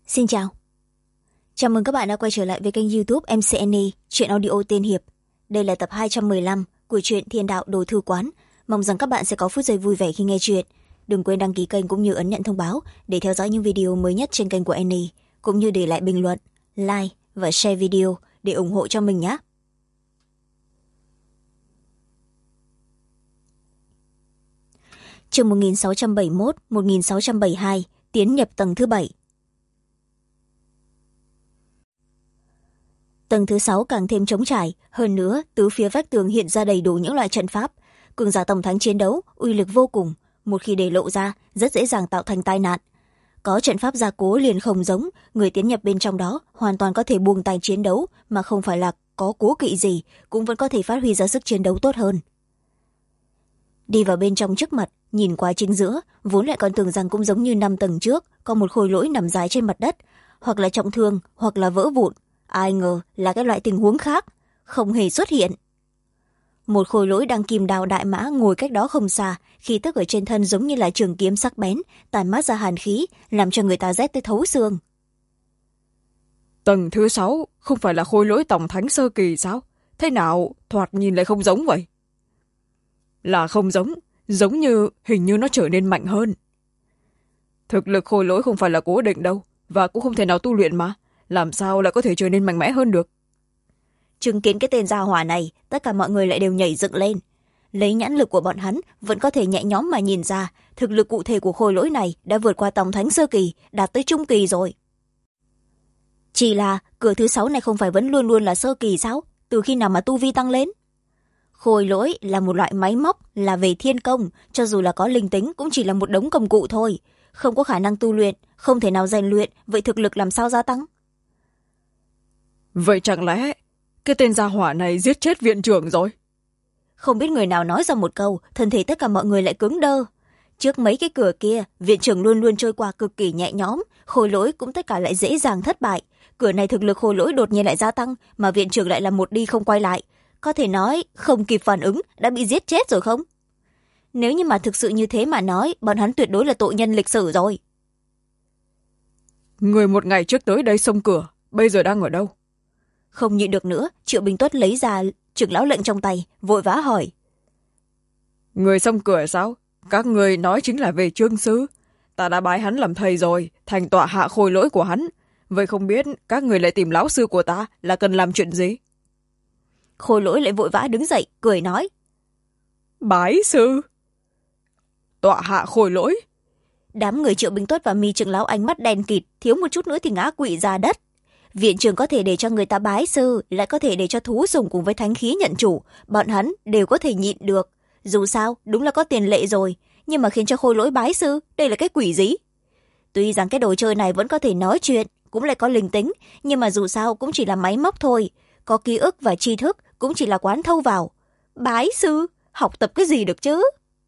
Xin chào. Chào mừng các bạn đã quay trở lại với kênh YouTube MCNE, truyện audio tiên hiệp. Đây là tập 215 của truyện Thiên Đạo Đồ Thư Quán. Mong rằng các bạn sẽ có phút giây vui vẻ khi nghe truyện. Đừng quên đăng ký kênh cũng như ấn nhận thông báo để theo dõi những video mới nhất trên kênh của Annie, cũng như để lại bình luận, like và share video để ủng hộ cho mình nhé. Chương 1671-1672, tiến nhập tầng thứ 7. Tầng thứ 6 càng thêm trống trải, hơn nữa tứ phía vách tường hiện ra đầy đủ những loại trận pháp. Cường giả tổng thánh chiến đấu uy lực vô cùng, một khi để lộ ra rất dễ dàng tạo thành tai nạn. Có trận pháp gia cố liền không giống, người tiến nhập bên trong đó hoàn toàn có thể buông tay chiến đấu, mà không phải là có cố kỵ gì cũng vẫn có thể phát huy ra sức chiến đấu tốt hơn. Đi vào bên trong trước mặt, nhìn qua chính giữa, vốn lại còn tưởng rằng cũng giống như 5 tầng trước, có một khối lỗi nằm dài trên mặt đất, hoặc là trọng thương hoặc là vỡ vụn. Ai ngờ là cái loại tình huống khác, không hề xuất hiện. Một khối lỗi đang kìm đào đại mã ngồi cách đó không xa, khí tức ở trên thân giống như là trường kiếm sắc bén, tàn mát ra hàn khí, làm cho người ta rét tới thấu xương. Tầng thứ 6 không phải là khối lỗi tổng thánh sơ kỳ sao? Thế nào thoạt nhìn lại không giống vậy? Là không giống, giống như hình như nó trở nên mạnh hơn. Thực lực khối lỗi không phải là cố định đâu, và cũng không thể nào tu luyện mà. Làm sao lại có thể trở nên mạnh mẽ hơn được? Chứng kiến cái tên gia hỏa này, tất cả mọi người lại đều nhảy dựng lên. Lấy nhãn lực của bọn hắn vẫn có thể nhẹ nhõm mà nhìn ra thực lực cụ thể của khối lỗi này đã vượt qua tổng thánh sơ kỳ, đạt tới trung kỳ rồi. Chỉ là cửa thứ 6 này không phải vẫn luôn luôn là sơ kỳ sao? Từ khi nào mà tu vi tăng lên? Khối lỗi là một loại máy móc, là về thiên công, cho dù là có linh tính cũng chỉ là một đống công cụ thôi, không có khả năng tu luyện, không thể nào rèn luyện, vậy thực lực làm sao gia tăng? Vậy chẳng lẽ cái tên gia hỏa này giết chết viện trưởng rồi? Không biết người nào nói ra một câu, thân thể tất cả mọi người lại cứng đơ. Trước mấy cái cửa kia, viện trưởng luôn luôn trôi qua cực kỳ nhẹ nhõm, khối lỗi cũng tất cả lại dễ dàng thất bại. Cửa này thực lực khối lỗi đột nhiên lại gia tăng, mà viện trưởng lại là một đi không quay lại. Có thể nói không kịp phản ứng đã bị giết chết rồi không? Nếu như mà thực sự như thế mà nói, bọn hắn tuyệt đối là tội nhân lịch sử rồi. Người một ngày trước tới đây xông cửa, bây giờ đang ở đâu? Không nhịn được nữa, Triệu Bình Tuất lấy ra trưởng lão lệnh trong tay, vội vã hỏi. Người xông cửa sao? Các người nói chính là về Trương Sư. Ta đã bái hắn làm thầy rồi, thành tọa hạ khôi lỗi của hắn. Vậy không biết các người lại tìm lão sư của ta là cần làm chuyện gì? Khôi lỗi lại vội vã đứng dậy, cười nói. Bái sư? Tọa hạ khôi lỗi? Đám người Triệu Bình Tuất và Mi trưởng lão ánh mắt đen kịt, thiếu một chút nữa thì ngã quỵ ra đất. Viện trưởng có thể để cho người ta bái sư, lại có thể để cho thú sùng cùng với thánh khí nhận chủ, bọn hắn đều có thể nhịn được. Dù sao đúng là có tiền lệ rồi, nhưng mà khiến cho khôi lỗi bái sư, đây là cái quỷ gì? Tuy rằng cái đồ chơi này vẫn có thể nói chuyện, cũng lại có linh tính, nhưng mà dù sao cũng chỉ là máy móc thôi, có ký ức và tri thức cũng chỉ là quán thâu vào. Bái sư học tập cái gì được chứ?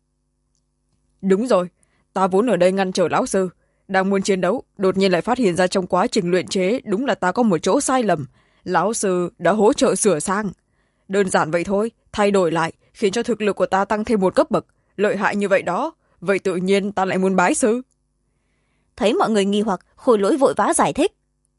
Đúng rồi, ta vốn ở đây ngăn trở lão sư, đang muốn chiến đấu, đột nhiên lại phát hiện ra trong quá trình luyện chế đúng là ta có một chỗ sai lầm. Lão sư đã hỗ trợ sửa sang. Đơn giản vậy thôi, thay đổi lại, khiến cho thực lực của ta tăng thêm một cấp bậc. Lợi hại như vậy đó, vậy tự nhiên ta lại muốn bái sư. Thấy mọi người nghi hoặc, khôi lỗi vội vã giải thích.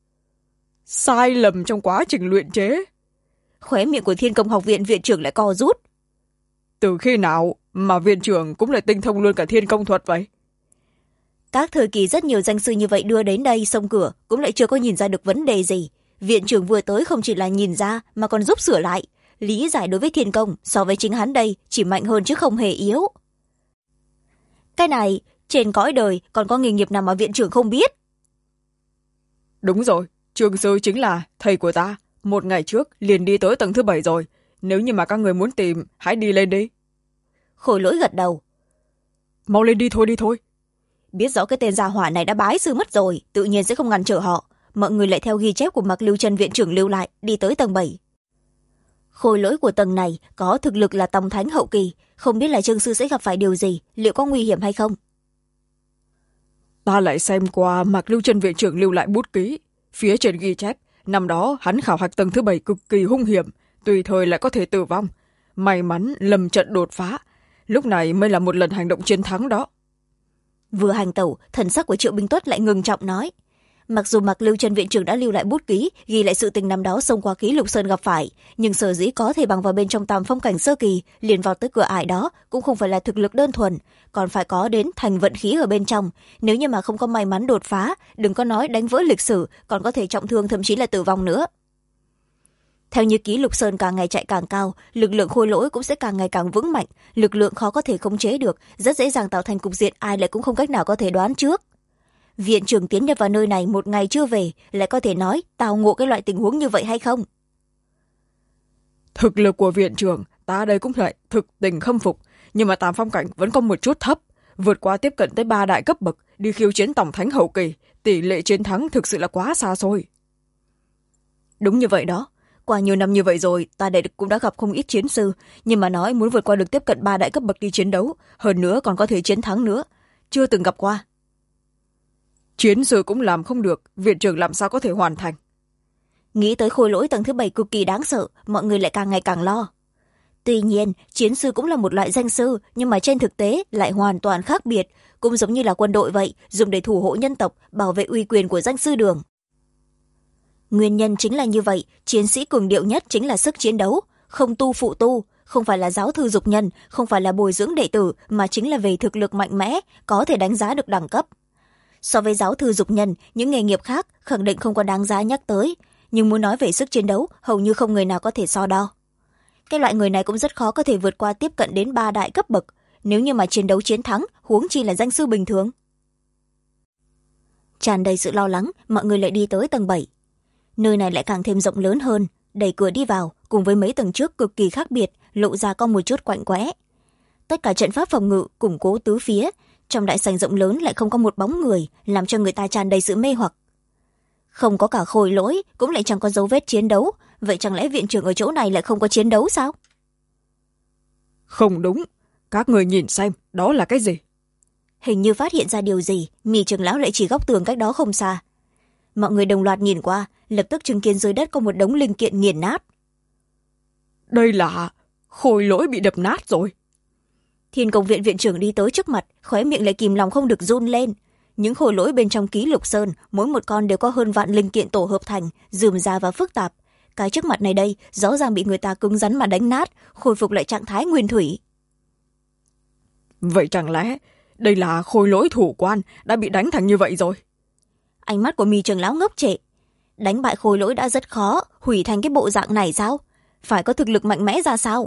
Sai lầm trong quá trình luyện chế? Khóe miệng của Thiên Công Học viện viện trưởng lại co rút. Từ khi nào mà viện trưởng cũng lại tinh thông luôn cả thiên công thuật vậy? Các thời kỳ rất nhiều danh sư như vậy đưa đến đây xông cửa cũng lại chưa có nhìn ra được vấn đề gì. Viện trưởng vừa tới không chỉ là nhìn ra mà còn giúp sửa lại. Lý giải đối với thiên công so với chính hắn đây chỉ mạnh hơn chứ không hề yếu. Cái này trên cõi đời còn có nghề nghiệp nào mà viện trưởng không biết? Đúng rồi, Trương sư chính là thầy của ta. Một ngày trước liền đi tới tầng thứ 7 rồi. Nếu như mà các người muốn tìm, hãy đi lên đi. Khôi lỗi gật đầu. Mau lên đi thôi. Biết rõ cái tên gia hỏa này đã bái sư mất rồi, tự nhiên sẽ không ngăn trở họ. Mọi người lại theo ghi chép của Mạc Lưu Chân viện trưởng lưu lại, đi tới tầng 7. Khôi lỗi của tầng này có thực lực là tông thánh hậu kỳ, không biết là Trương sư sẽ gặp phải điều gì, liệu có nguy hiểm hay không? Ta lại xem qua Mạc Lưu Chân viện trưởng lưu lại bút ký. Phía trên ghi chép, năm đó hắn khảo hạch tầng thứ 7 cực kỳ hung hiểm, tùy thời lại có thể tử vong. May mắn lầm trận đột phá, lúc này mới là một lần hành động chiến thắng đó. Vừa hành tẩu, thần sắc của Triệu Bình Tuất lại ngừng trọng nói. Mặc dù Mạc Lưu Chân viện trưởng đã lưu lại bút ký ghi lại sự tình năm đó xông qua ký Lục Sơn gặp phải, nhưng sở dĩ có thể bằng vào bên trong Tam Phong cảnh sơ kỳ liền vào tới cửa ải đó cũng không phải là thực lực đơn thuần, còn phải có đến thành vận khí ở bên trong. Nếu như mà không có may mắn đột phá, đừng có nói đánh vỡ lịch sử, còn có thể trọng thương thậm chí là tử vong nữa. Theo như ký Lục Sơn càng ngày chạy càng cao, lực lượng khôi lỗi cũng sẽ càng ngày càng vững mạnh, lực lượng khó có thể khống chế được, rất dễ dàng tạo thành cục diện ai lại cũng không cách nào có thể đoán trước. Viện trưởng tiến nhập vào nơi này một ngày chưa về, lại có thể nói tao ngộ cái loại tình huống như vậy hay không? Thực lực của viện trưởng ta đây cũng lại thực tình khâm phục, nhưng mà Tam Phong cảnh vẫn có một chút thấp, vượt qua tiếp cận tới 3 đại cấp bậc đi khiêu chiến tổng thánh hậu kỳ, tỷ lệ chiến thắng thực sự là quá xa xôi. Đúng như vậy đó, qua nhiều năm như vậy rồi ta đây cũng đã gặp không ít chiến sư, nhưng mà nói muốn vượt qua được tiếp cận 3 đại cấp bậc đi chiến đấu, hơn nữa còn có thể chiến thắng nữa, chưa từng gặp qua. Chiến sư cũng làm không được, viện trưởng làm sao có thể hoàn thành? Nghĩ tới khôi lỗi tầng thứ 7 cực kỳ đáng sợ, mọi người lại càng ngày càng lo. Tuy nhiên, chiến sư cũng là một loại danh sư, nhưng mà trên thực tế lại hoàn toàn khác biệt, cũng giống như là quân đội vậy, dùng để thủ hộ nhân tộc, bảo vệ uy quyền của danh sư đường. Nguyên nhân chính là như vậy, chiến sĩ cường điệu nhất chính là sức chiến đấu, không tu phụ tu, không phải là giáo thư dục nhân, không phải là bồi dưỡng đệ tử, mà chính là về thực lực mạnh mẽ, có thể đánh giá được đẳng cấp. So với giáo thư dục nhân, những nghề nghiệp khác khẳng định không có đáng giá nhắc tới, nhưng muốn nói về sức chiến đấu, hầu như không người nào có thể so đo. Cái loại người này cũng rất khó có thể vượt qua tiếp cận đến 3 đại cấp bậc, nếu như mà chiến đấu chiến thắng, huống chi là danh sư bình thường. Tràn đầy sự lo lắng, mọi người lại đi tới tầng 7. Nơi này lại càng thêm rộng lớn hơn, đẩy cửa đi vào, cùng với mấy tầng trước cực kỳ khác biệt, lộ ra có một chút quạnh quẽ. Tất cả trận pháp phòng ngự củng cố tứ phía, trong đại sảnh rộng lớn lại không có một bóng người, làm cho người ta tràn đầy sự mê hoặc. Không có cả khôi lỗi, cũng lại chẳng có dấu vết chiến đấu, vậy chẳng lẽ viện trưởng ở chỗ này lại không có chiến đấu sao? Không đúng, các người nhìn xem, đó là cái gì? Hình như phát hiện ra điều gì, Mị trưởng lão lại chỉ góc tường cách đó không xa. Mọi người đồng loạt nhìn qua, lập tức chứng kiến dưới đất có một đống linh kiện nghiền nát. Đây là khôi lỗi bị đập nát rồi. Thiên Công viện viện trưởng đi tới trước mặt, khóe miệng lại kìm lòng không được run lên. Những khôi lỗi bên trong ký Lục Sơn, mỗi một con đều có hơn vạn linh kiện tổ hợp thành, rườm rà và phức tạp. Cái trước mặt này đây rõ ràng bị người ta cứng rắn mà đánh nát, khôi phục lại trạng thái nguyên thủy. Vậy chẳng lẽ đây là khôi lỗi thủ quan đã bị đánh thành như vậy rồi? Ánh mắt của Mị trưởng lão ngốc trệ. Đánh bại khôi lỗi đã rất khó, hủy thành cái bộ dạng này sao? Phải có thực lực mạnh mẽ ra sao?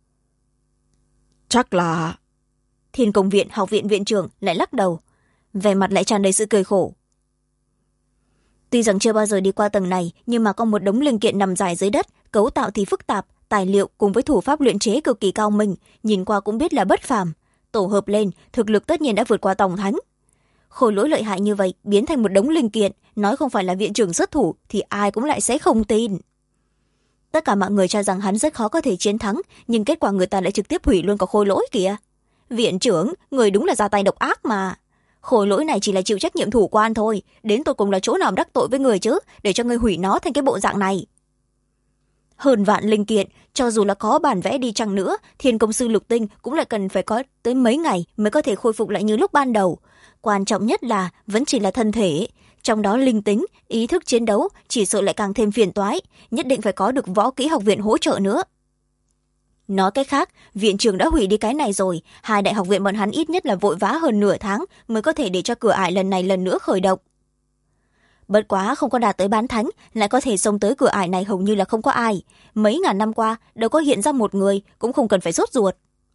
Chắc là... Thiên Công viện học viện viện trưởng lại lắc đầu, vẻ mặt lại tràn đầy sự cười khổ. Tuy rằng chưa bao giờ đi qua tầng này, nhưng mà có một đống linh kiện nằm dài dưới đất, cấu tạo thì phức tạp, tài liệu cùng với thủ pháp luyện chế cực kỳ cao minh, nhìn qua cũng biết là bất phàm. Tổ hợp lên, thực lực tất nhiên đã vượt qua tổng thánh. Khôi lỗi lợi hại như vậy, biến thành một đống linh kiện, nói không phải là viện trưởng xuất thủ thì ai cũng lại sẽ không tin. Tất cả mọi người cho rằng hắn rất khó có thể chiến thắng, nhưng kết quả người ta lại trực tiếp hủy luôn cả khôi lỗi kìa. Viện trưởng, người đúng là ra tay độc ác mà. Khôi lỗi này chỉ là chịu trách nhiệm thủ quan thôi, đến tột cùng là chỗ nào đắc tội với người chứ, để cho người hủy nó thành cái bộ dạng này. Hơn vạn linh kiện, cho dù là có bản vẽ đi chăng nữa, Thiên Công sư Lục Tinh cũng lại cần phải có tới mấy ngày mới có thể khôi phục lại như lúc ban đầu. Quan trọng nhất là vẫn chỉ là thân thể, trong đó linh tính, ý thức chiến đấu chỉ sợ lại càng thêm phiền toái, nhất định phải có được võ kỹ học viện hỗ trợ nữa. Nói cách khác, viện trưởng đã hủy đi cái này rồi, 2 đại học viện bọn hắn ít nhất là vội vã hơn nửa tháng mới có thể để cho cửa ải lần này lần nữa khởi động. Bất quá không có đạt tới bán thánh, lại có thể xông tới cửa ải này hầu như là không có ai. Mấy ngàn năm qua, đâu có hiện ra một người, cũng không cần phải sốt ruột.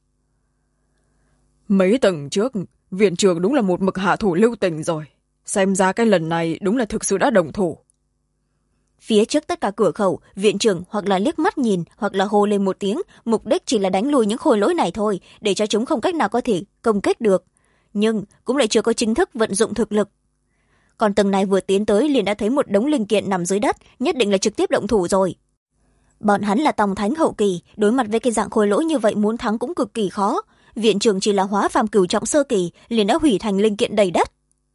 Mấy tầng trước, viện trưởng đúng là một mực hạ thủ lưu tình rồi. Xem ra cái lần này đúng là thực sự đã đồng thủ. Phía trước tất cả cửa khẩu, viện trưởng hoặc là liếc mắt nhìn, hoặc là hô lên một tiếng, mục đích chỉ là đánh lùi những khôi lỗi này thôi, để cho chúng không cách nào có thể công kích được. Nhưng cũng lại chưa có chính thức vận dụng thực lực. Còn tầng này vừa tiến tới liền đã thấy một đống linh kiện nằm dưới đất, nhất định là trực tiếp động thủ rồi. Bọn hắn là tòng thánh hậu kỳ, đối mặt với cái dạng khôi lỗi như vậy muốn thắng cũng cực kỳ khó. Viện trưởng chỉ là hóa phàm cửu trọng sơ kỳ, liền đã hủy thành linh kiện đầy đất.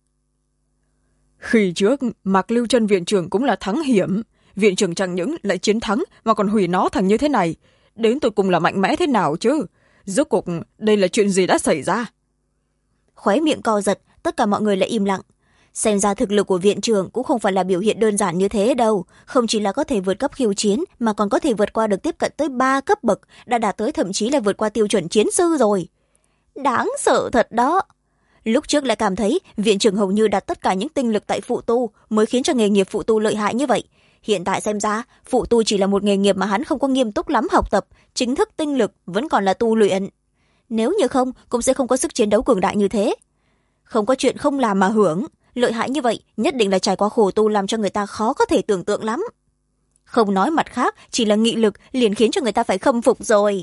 Khi trước, Mạc Lưu Chân viện trưởng cũng là thắng hiểm. Viện trưởng chẳng những lại chiến thắng mà còn hủy nó thành như thế này. Đến tụi cùng là mạnh mẽ thế nào chứ? Rốt cuộc đây là chuyện gì đã xảy ra? Khóe miệng co giật, tất cả mọi người lại im lặng. Xem ra thực lực của viện trưởng cũng không phải là biểu hiện đơn giản như thế đâu, không chỉ là có thể vượt cấp khiêu chiến mà còn có thể vượt qua được tiếp cận tới 3 cấp bậc, đã đạt tới thậm chí là vượt qua tiêu chuẩn chiến sư rồi. Đáng sợ thật đó. Lúc trước lại cảm thấy viện trưởng hầu như đặt tất cả những tinh lực tại phụ tu mới khiến cho nghề nghiệp phụ tu lợi hại như vậy. Hiện tại xem ra phụ tu chỉ là một nghề nghiệp mà hắn không có nghiêm túc lắm học tập, chính thức tinh lực vẫn còn là tu luyện. Nếu như không cũng sẽ không có sức chiến đấu cường đại như thế. Không có chuyện không làm mà hưởng, lợi hại như vậy nhất định là trải qua khổ tu làm cho người ta khó có thể tưởng tượng lắm. Không nói mặt khác, chỉ là nghị lực liền khiến cho người ta phải khâm phục rồi.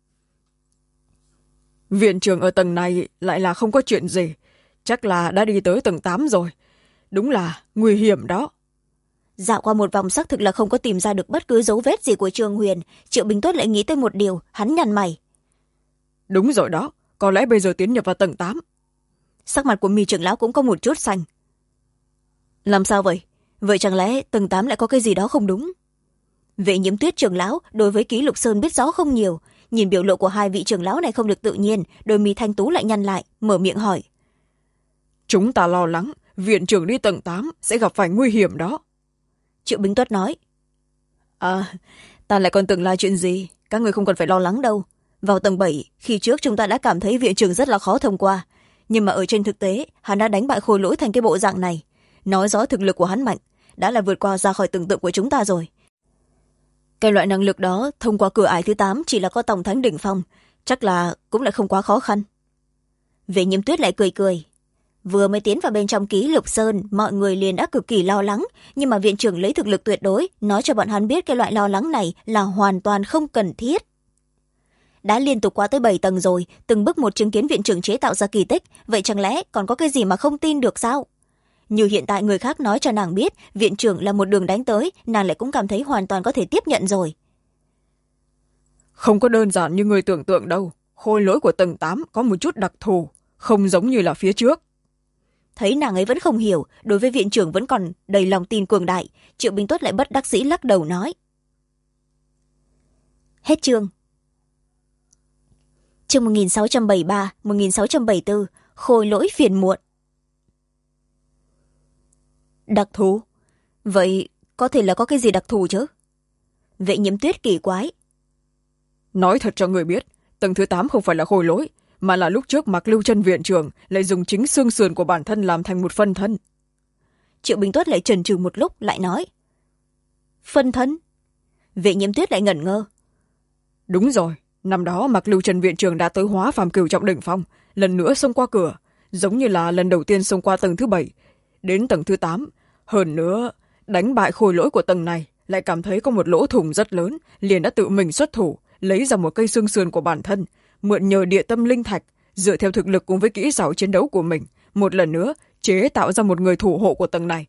Viện trưởng ở tầng này lại là không có chuyện gì, chắc là đã đi tới tầng 8 rồi. Đúng là nguy hiểm đó. Dạo qua một vòng xác thực là không có tìm ra được bất cứ dấu vết gì của Trương Huyền. Triệu Bình Tuất lại nghĩ tới một điều, hắn nhăn mày. Đúng rồi đó, có lẽ bây giờ tiến nhập vào tầng 8. Sắc mặt của Mi trưởng lão cũng có một chút xanh. Làm sao vậy? Vậy chẳng lẽ tầng 8 lại có cái gì đó không đúng? Vệ Nhiễm Tuyết trưởng lão đối với Ký Lục Sơn biết rõ không nhiều, nhìn biểu lộ của hai vị trưởng lão này không được tự nhiên, đôi mi thanh tú lại nhăn lại, mở miệng hỏi. Chúng ta lo lắng viện trưởng đi tầng 8 sẽ gặp phải nguy hiểm đó. Triệu Bình Tuất nói. Ta lại còn tưởng là chuyện gì, các người không cần phải lo lắng đâu. Vào tầng 7, khi trước chúng ta đã cảm thấy viện trưởng rất là khó thông qua, nhưng mà ở trên thực tế hắn đã đánh bại Khôi Lỗi thành cái bộ dạng này, nói rõ thực lực của hắn mạnh, đã là vượt qua ra khỏi tưởng tượng của chúng ta rồi. Cái loại năng lực đó thông qua cửa ải thứ 8 chỉ là có tổng thánh đỉnh phong, chắc là cũng lại không quá khó khăn. Vệ Nhiễm Tuyết lại cười cười. Vừa mới tiến vào bên trong Ký Lục Sơn, mọi người liền đã cực kỳ lo lắng, nhưng mà viện trưởng lấy thực lực tuyệt đối nói cho bọn hắn biết cái loại lo lắng này là hoàn toàn không cần thiết. Đã liên tục qua tới 7 tầng rồi, từng bước một chứng kiến viện trưởng chế tạo ra kỳ tích, vậy chẳng lẽ còn có cái gì mà không tin được sao? Như hiện tại người khác nói cho nàng biết viện trưởng là một đường đánh tới, nàng lại cũng cảm thấy hoàn toàn có thể tiếp nhận rồi. Không có đơn giản như người tưởng tượng đâu, Khôi Lỗi của tầng 8 có một chút đặc thù, không giống như là phía trước. Thấy nàng ấy vẫn không hiểu, đối với viện trưởng vẫn còn đầy lòng tin cường đại, Triệu Bình Tuất lại bất đắc dĩ lắc đầu nói. Hết chương. Chương 1673, 1674, Khôi Lỗi phiền muộn. Đặc thù? Vậy có thể là có cái gì đặc thù chứ? Vệ Nhiễm Tuyết kỳ quái. Nói thật cho người biết, tầng thứ 8 không phải là Khôi Lỗi, mà là lúc trước Mạc Lưu Chân viện trưởng lại dùng chính xương sườn của bản thân làm thành một phân thân. Triệu Bình Tuất lại chần chừ một lúc lại nói. Phân thân? Vệ Nhiễm Tuyết lại ngẩn ngơ. Đúng rồi, năm đó Mạc Lưu Chân viện trưởng đã tới hóa phàm cửu trọng đỉnh phong, lần nữa xông qua cửa, giống như là lần đầu tiên xông qua tầng thứ 7, đến tầng thứ 8. Hơn nữa, đánh bại Khôi Lỗi của tầng này, lại cảm thấy có một lỗ thủng rất lớn, liền đã tự mình xuất thủ, lấy ra một cây xương sườn của bản thân, mượn nhờ địa tâm linh thạch, dựa theo thực lực cùng với kỹ xảo chiến đấu của mình, một lần nữa chế tạo ra một người thủ hộ của tầng này.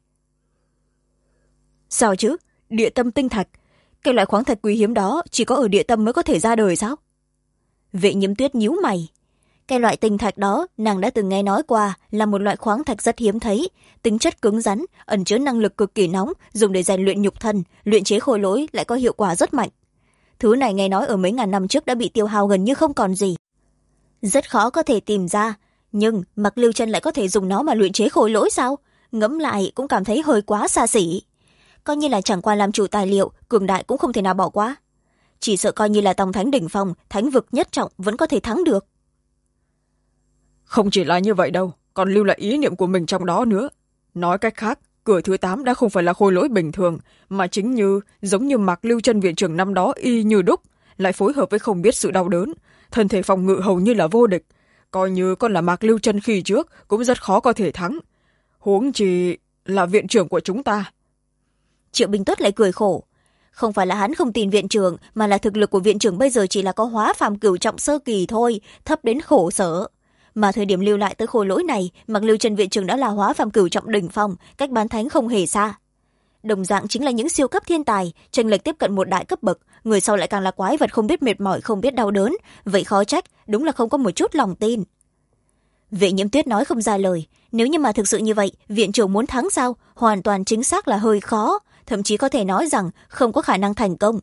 Sao chứ? Địa tâm tinh thạch? Cái loại khoáng thạch quý hiếm đó chỉ có ở địa tâm mới có thể ra đời sao? Vệ Nhiễm Tuyết nhíu mày. Cái loại tinh thạch đó nàng đã từng nghe nói qua, là một loại khoáng thạch rất hiếm thấy, tính chất cứng rắn, ẩn chứa năng lực cực kỳ nóng, dùng để rèn luyện nhục thân, luyện chế khôi lỗi lại có hiệu quả rất mạnh. Thứ này nghe nói ở mấy ngàn năm trước đã bị tiêu hao gần như không còn gì, rất khó có thể tìm ra. Nhưng Mạc Lưu Chân lại có thể dùng nó mà luyện chế khôi lỗi sao? Ngẫm lại cũng cảm thấy hơi quá xa xỉ. Coi như là chẳng qua làm chủ tài liệu, cường đại cũng không thể nào bỏ qua. Chỉ sợ coi như là tông thánh đỉnh phong, thánh vực nhất trọng vẫn có thể thắng được. Không chỉ là như vậy đâu, còn lưu lại ý niệm của mình trong đó nữa. Nói cách khác, cửa thứ 8 đã không phải là khôi lỗi bình thường, mà chính như giống như Mạc Lưu Chân viện trưởng năm đó y như đúc, lại phối hợp với không biết sự đau đớn, thân thể phòng ngự hầu như là vô địch. Coi như con là Mạc Lưu Chân khi trước cũng rất khó có thể thắng. Huống chi là viện trưởng của chúng ta. Triệu Bình Tuất lại cười khổ. Không phải là hắn không tin viện trưởng, mà là thực lực của viện trưởng bây giờ chỉ là có hóa phàm cửu trọng sơ kỳ thôi, thấp đến khổ sở. Mà thời điểm lưu lại tới khôi lỗi này, Mạc Lưu Chân viện trưởng đã là hóa phàm cửu trọng đỉnh phong, cách bán thánh không hề xa. Đồng dạng chính là những siêu cấp thiên tài, chênh lệch tiếp cận một đại cấp bậc, người sau lại càng là quái vật không biết mệt mỏi, không biết đau đớn, vậy khó trách, đúng là không có một chút lòng tin. Vệ Nhiễm Tuyết nói không ra lời, nếu như mà thực sự như vậy, viện trưởng muốn thắng sao? Hoàn toàn chính xác là hơi khó, thậm chí có thể nói rằng không có khả năng thành công.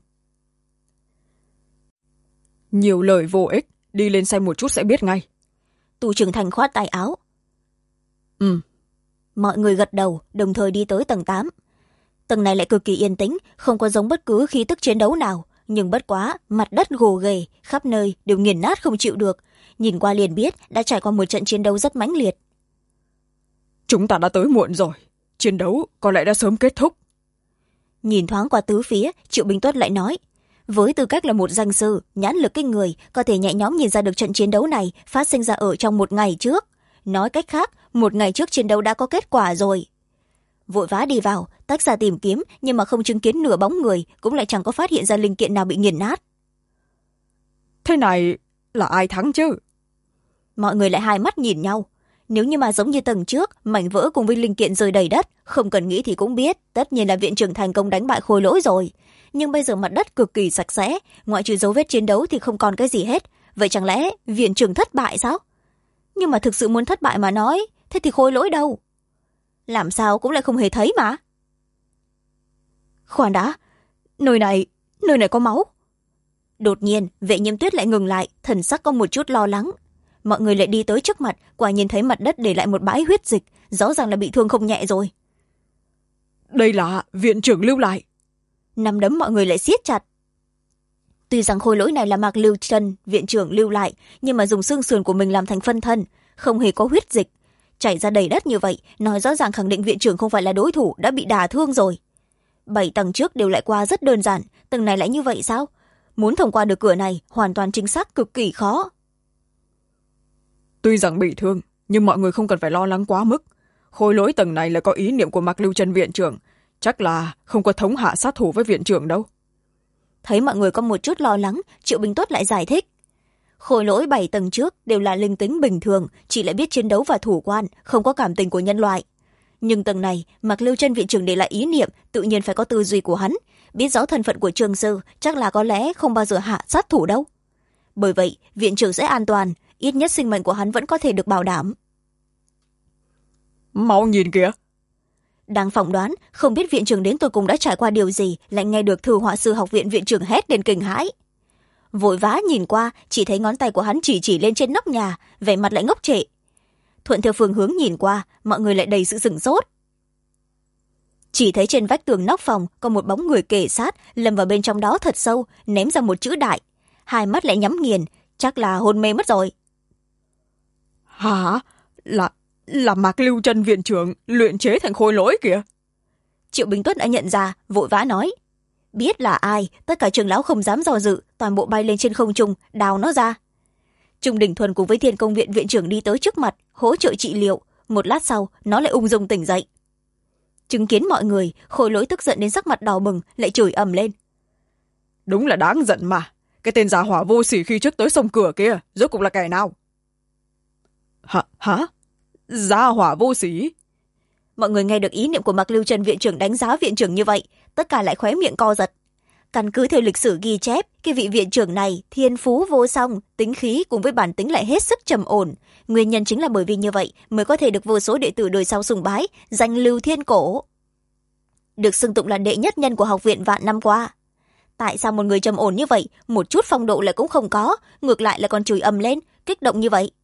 Nhiều lời vô ích, đi lên xem một chút sẽ biết ngay. Tù Trưởng Thành khoát tay áo. Mọi người gật đầu, đồng thời đi tới tầng 8. Tầng này lại cực kỳ yên tĩnh, không có giống bất cứ khí tức chiến đấu nào, nhưng bất quá mặt đất gồ ghề, khắp nơi đều nghiền nát không chịu được, nhìn qua liền biết đã trải qua một trận chiến đấu rất mãnh liệt. Chúng ta đã tới muộn rồi, chiến đấu có lẽ đã sớm kết thúc. Nhìn thoáng qua tứ phía, Triệu Bình Tuất lại nói, với tư cách là một danh sư, nhãn lực kinh người, có thể nhẹ nhõm nhìn ra được trận chiến đấu này phát sinh ra ở trong một ngày trước. Nói cách khác, một ngày trước chiến đấu đã có kết quả rồi. Vội vã đi vào, tách ra tìm kiếm, nhưng mà không chứng kiến nửa bóng người, cũng lại chẳng có phát hiện ra linh kiện nào bị nghiền nát. Thế này là ai thắng chứ? Mọi người lại hai mắt nhìn nhau. Nếu như mà giống như tầng trước, mảnh vỡ cùng với linh kiện rơi đầy đất, không cần nghĩ thì cũng biết, tất nhiên là viện trưởng thành công đánh bại Khôi Lỗi rồi. Nhưng bây giờ mặt đất cực kỳ sạch sẽ, ngoại trừ dấu vết chiến đấu thì không còn cái gì hết. Vậy chẳng lẽ viện trưởng thất bại sao? Nhưng mà thực sự muốn thất bại mà nói, thế thì Khôi Lỗi đâu? Làm sao cũng lại không hề thấy mà. Khoan đã, nơi này có máu. Đột nhiên, Vệ Nhiễm Tuyết lại ngừng lại, thần sắc có một chút lo lắng. Mọi người lại đi tới trước mặt, quả nhìn thấy mặt đất để lại một bãi huyết dịch, rõ ràng là bị thương không nhẹ rồi. Đây là viện trưởng lưu lại. Nắm đấm mọi người lại siết chặt. Tuy rằng Khôi Lỗi này là Mạc Lưu Trân viện trưởng lưu lại, nhưng mà dùng xương sườn của mình làm thành phân thân, không hề có huyết dịch, chảy ra đầy đất như vậy, nói rõ ràng khẳng định viện trưởng không phải là đối thủ, đã bị đả thương rồi. 7 tầng trước đều lại qua rất đơn giản, tầng này lại như vậy sao? Muốn thông qua được cửa này hoàn toàn chính xác cực kỳ khó. Tuy rằng bị thương, nhưng mọi người không cần phải lo lắng quá mức. Khôi Lỗi tầng này là có ý niệm của Mạc Lưu Trân viện trưởng, chắc là không có thống hạ sát thủ với viện trưởng đâu. Thấy mọi người có một chút lo lắng, Triệu Bình Tuất lại giải thích. Khôi Lỗi 7 tầng trước đều là linh tính bình thường, chỉ lại biết chiến đấu và thủ quan, không có cảm tình của nhân loại. Nhưng tầng này, Mạc Lưu Trân viện trưởng để lại ý niệm, tự nhiên phải có tư duy của hắn, biết rõ thân phận của trường sư, chắc là có lẽ không bao giờ hạ sát thủ đâu. Bởi vậy, viện trưởng sẽ an toàn, ít nhất sinh mệnh của hắn vẫn có thể được bảo đảm. Mau nhìn kìa. Đang phỏng đoán, không biết viện trưởng đến tột cùng đã trải qua điều gì, lại nghe được Thư họa sư học viện viện trưởng hét lên kinh hãi. Vội vã nhìn qua, chỉ thấy ngón tay của hắn chỉ lên trên nóc nhà, vẻ mặt lại ngốc trệ. Thuận theo phương hướng nhìn qua, mọi người lại đầy sự sửng sốt. Chỉ thấy trên vách tường nóc phòng có một bóng người kề sát, lầm vào bên trong đó thật sâu, ném ra một chữ đại. Hai mắt lại nhắm nghiền, chắc là hôn mê mất rồi. Hả? Là Mạc Lưu Trân viện trưởng luyện chế thành Khôi Lỗi kìa. Triệu Bình Tuất đã nhận ra, vội vã nói. Biết là ai, tất cả trưởng lão không dám do dự, toàn bộ bay lên trên không trung, đào nó ra. Trung Đình Thuần cùng với Thiên Công viện viện trưởng đi tới trước mặt, hỗ trợ trị liệu. Một lát sau, nó lại ung dung tỉnh dậy. Chứng kiến mọi người, Khôi Lỗi tức giận đến sắc mặt đỏ bừng, lại chửi ầm lên. Đúng là đáng giận mà. Cái tên già hỏa vô sỉ khi trước tới sông cửa kia, rốt cuộc là kẻ nào? Hả? Gia hỏa vô sỉ? Mọi người nghe được ý niệm của Mạc Lưu Trân viện trưởng đánh giá viện trưởng như vậy, tất cả lại khóe miệng co giật. Căn cứ theo lịch sử ghi chép, cái vị viện trưởng này thiên phú vô song, tính khí cùng với bản tính lại hết sức trầm ổn. Nguyên nhân chính là bởi vì như vậy mới có thể được vô số đệ tử đời sau sùng bái, danh lưu thiên cổ. Được xưng tụng là đệ nhất nhân của học viện vạn năm qua. Tại sao một người trầm ổn như vậy, một chút phong độ lại cũng không có, ngược lại là còn chửi ầm lên, kích động như vậy?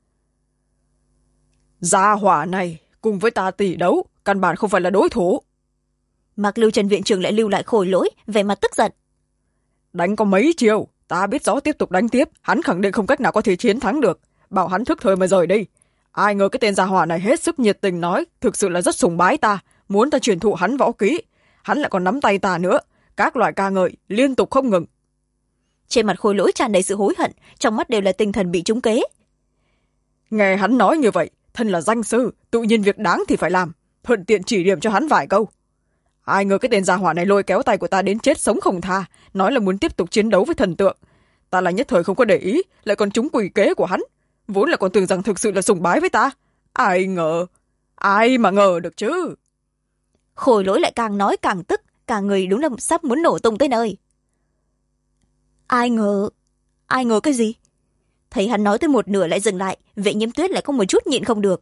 Gia hỏa này cùng với ta tỷ đấu, căn bản không phải là đối thủ. Mạc Lưu Trần viện trưởng lại lưu lại Khôi Lỗi, vẻ mặt tức giận. Đánh có mấy chiều, ta biết rõ tiếp tục đánh tiếp, hắn khẳng định không cách nào có thể chiến thắng được. Bảo hắn thức thời mà rời đi. Ai ngờ cái tên gia hỏa này hết sức nhiệt tình nói, thực sự là rất sùng bái ta, muốn ta truyền thụ hắn võ kỹ. Hắn lại còn nắm tay ta nữa, các loại ca ngợi liên tục không ngừng. Trên mặt Khôi Lỗi tràn đầy sự hối hận, trong mắt đều là tinh thần bị trúng kế. Nghe hắn nói như vậy, thân là danh sư, tự nhiên việc đáng thì phải làm, thuận tiện chỉ điểm cho hắn vài câu. Ai ngờ cái tên gia hỏa này lôi kéo tay của ta đến chết sống không tha, nói là muốn tiếp tục chiến đấu với thần tượng. Ta là nhất thời không có để ý, lại còn trúng quỷ kế của hắn, vốn là còn tưởng rằng thực sự là sùng bái với ta. Ai mà ngờ được chứ. Khôi Lỗi lại càng nói càng tức, cả người đúng là sắp muốn nổ tung tới nơi. Ai ngờ cái gì? Thấy hắn nói tới một nửa lại dừng lại, Vệ Nhiễm Tuyết lại có một chút nhịn không được.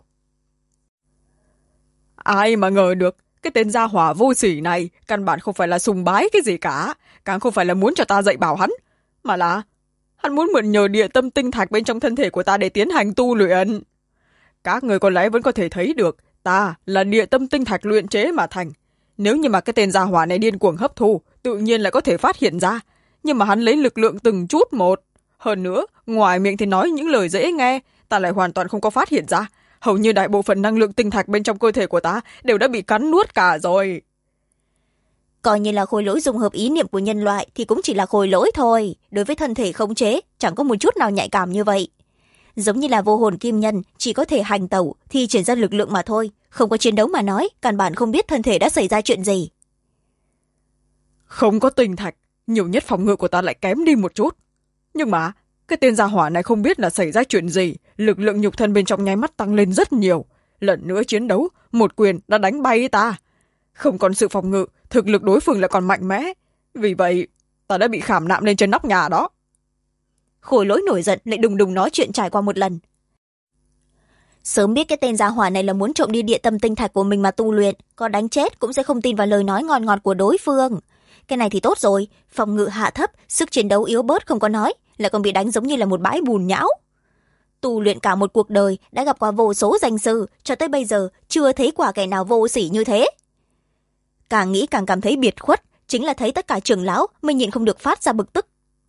Ai mà ngờ được, cái tên gia hỏa vô sỉ này căn bản không phải là sùng bái cái gì cả, càng không phải là muốn cho ta dạy bảo hắn, mà là hắn muốn mượn nhờ địa tâm tinh thạch bên trong thân thể của ta để tiến hành tu luyện. Các người có lẽ vẫn có thể thấy được, Ta là địa tâm tinh thạch luyện chế mà thành. Nếu như mà cái tên gia hỏa này điên cuồng hấp thu, tự nhiên lại có thể phát hiện ra. Nhưng mà hắn lấy lực lượng từng chút một. Hơn nữa, ngoài miệng thì nói những lời dễ nghe, ta lại hoàn toàn không có phát hiện ra. Hầu như đại bộ phận năng lượng tinh thạch bên trong cơ thể của ta đều đã bị cắn nuốt cả rồi. Coi như là khối lỗi dung hợp ý niệm của nhân loại thì cũng chỉ là khối lỗi thôi. Đối với thân thể khống chế, chẳng có một chút nào nhạy cảm như vậy. Giống như là vô hồn kim nhân, chỉ có thể hành tẩu, thi triển ra lực lượng mà thôi. Không có chiến đấu mà nói, căn bản không biết thân thể đã xảy ra chuyện gì. Không có tinh thạch, nhiều nhất phòng ngự của ta lại kém đi một chút. Nhưng mà, cái tên gia hỏa này không biết là xảy ra chuyện gì, lực lượng nhục thân bên trong nháy mắt tăng lên rất nhiều. Lần nữa chiến đấu, một quyền đã đánh bay ta. Không còn sự phòng ngự, thực lực đối phương lại còn mạnh mẽ. Vì vậy, ta đã bị khảm nạm lên trên nóc nhà đó. Khối lỗi nổi giận lại đùng đùng nói chuyện trải qua một lần. Sớm biết cái tên gia hỏa này là muốn trộm đi địa tâm tinh thạch của mình mà tu luyện, có đánh chết cũng sẽ không tin vào lời nói ngon ngọt của đối phương. Cái này thì tốt rồi, phòng ngự hạ thấp, sức chiến đấu yếu bớt không có nói, lại còn bị đánh giống như là một bãi bùn nhão. Tu luyện cả một cuộc đời, đã gặp qua vô số danh sư, cho tới bây giờ chưa thấy quả kẻ nào vô sỉ như thế. Càng nghĩ càng cảm thấy biệt khuất, chính là thấy tất cả trưởng lão mới nhịn không được phát ra bực tức.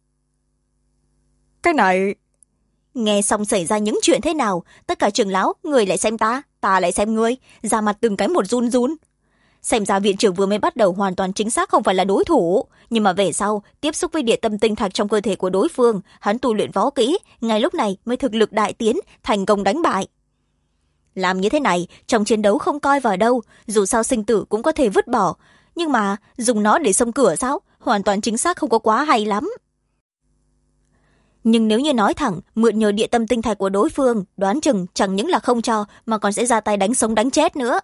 Cái này... Nghe xong xảy ra những chuyện thế nào, tất cả trưởng lão, người lại xem ta, ta lại xem ngươi, da mặt từng cái một run run. Xem ra viện trưởng vừa mới bắt đầu hoàn toàn chính xác không phải là đối thủ, nhưng mà về sau, tiếp xúc với địa tâm tinh thạch trong cơ thể của đối phương, hắn tu luyện võ kỹ, ngay lúc này mới thực lực đại tiến, thành công đánh bại. Làm như thế này, trong chiến đấu không coi vào đâu, dù sao sinh tử cũng có thể vứt bỏ, nhưng mà dùng nó để xông cửa sao, hoàn toàn chính xác không có quá hay lắm. Nhưng nếu như nói thẳng, mượn nhờ địa tâm tinh thạch của đối phương, đoán chừng chẳng những là không cho, mà còn sẽ ra tay đánh sống đánh chết nữa.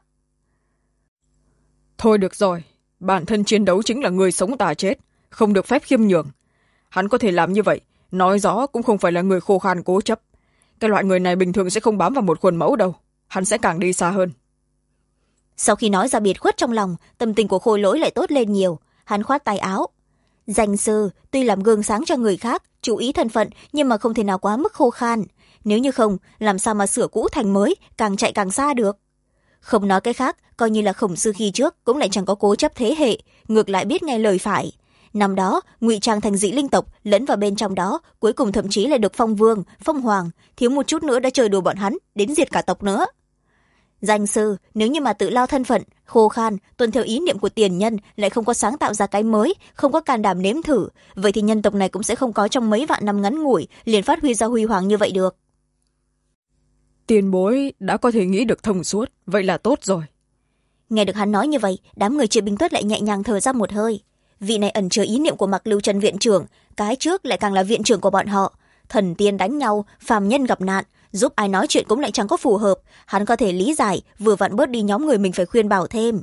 Thôi được rồi, bản thân chiến đấu chính là người sống ta chết, không được phép khiêm nhường. Hắn có thể làm như vậy, nói rõ cũng không phải là người khô khan cố chấp. Cái loại người này bình thường sẽ không bám vào một khuôn mẫu đâu, hắn sẽ càng đi xa hơn. Sau khi nói ra biệt khuất trong lòng, tâm tình của khôi lỗi lại tốt lên nhiều. Hắn khoát tay áo. Danh sư, tuy làm gương sáng cho người khác, chú ý thân phận, nhưng mà không thể nào quá mức khô khan. Nếu như không, làm sao mà sửa cũ thành mới, càng chạy càng xa được. Không nói cái khác, coi như là Khổng Sư khi trước cũng lại chẳng có cố chấp thế hệ, ngược lại biết nghe lời phải. Năm đó, ngụy trang thành dị linh tộc, lẫn vào bên trong đó, cuối cùng thậm chí là được phong vương, phong hoàng, thiếu một chút nữa đã chơi đùa bọn hắn, đến diệt cả tộc nữa. Danh sư, nếu như mà tự lao thân phận, khô khan, tuân theo ý niệm của tiền nhân, lại không có sáng tạo ra cái mới, không có can đảm nếm thử, vậy thì nhân tộc này cũng sẽ không có trong mấy vạn năm ngắn ngủi, liền phát huy ra huy hoàng như vậy được. Tiền bối đã có thể nghĩ được thông suốt, vậy là tốt rồi. Nghe được hắn nói như vậy, đám người Triệu Bình Tuất lại nhẹ nhàng thở ra một hơi. Vị này ẩn chứa ý niệm của Mạc Lưu Trần viện trưởng, cái trước lại càng là viện trưởng của bọn họ. Thần tiên đánh nhau, phàm nhân gặp nạn, giúp ai nói chuyện cũng lại chẳng có phù hợp, hắn có thể lý giải, vừa vặn bớt đi nhóm người mình phải khuyên bảo thêm.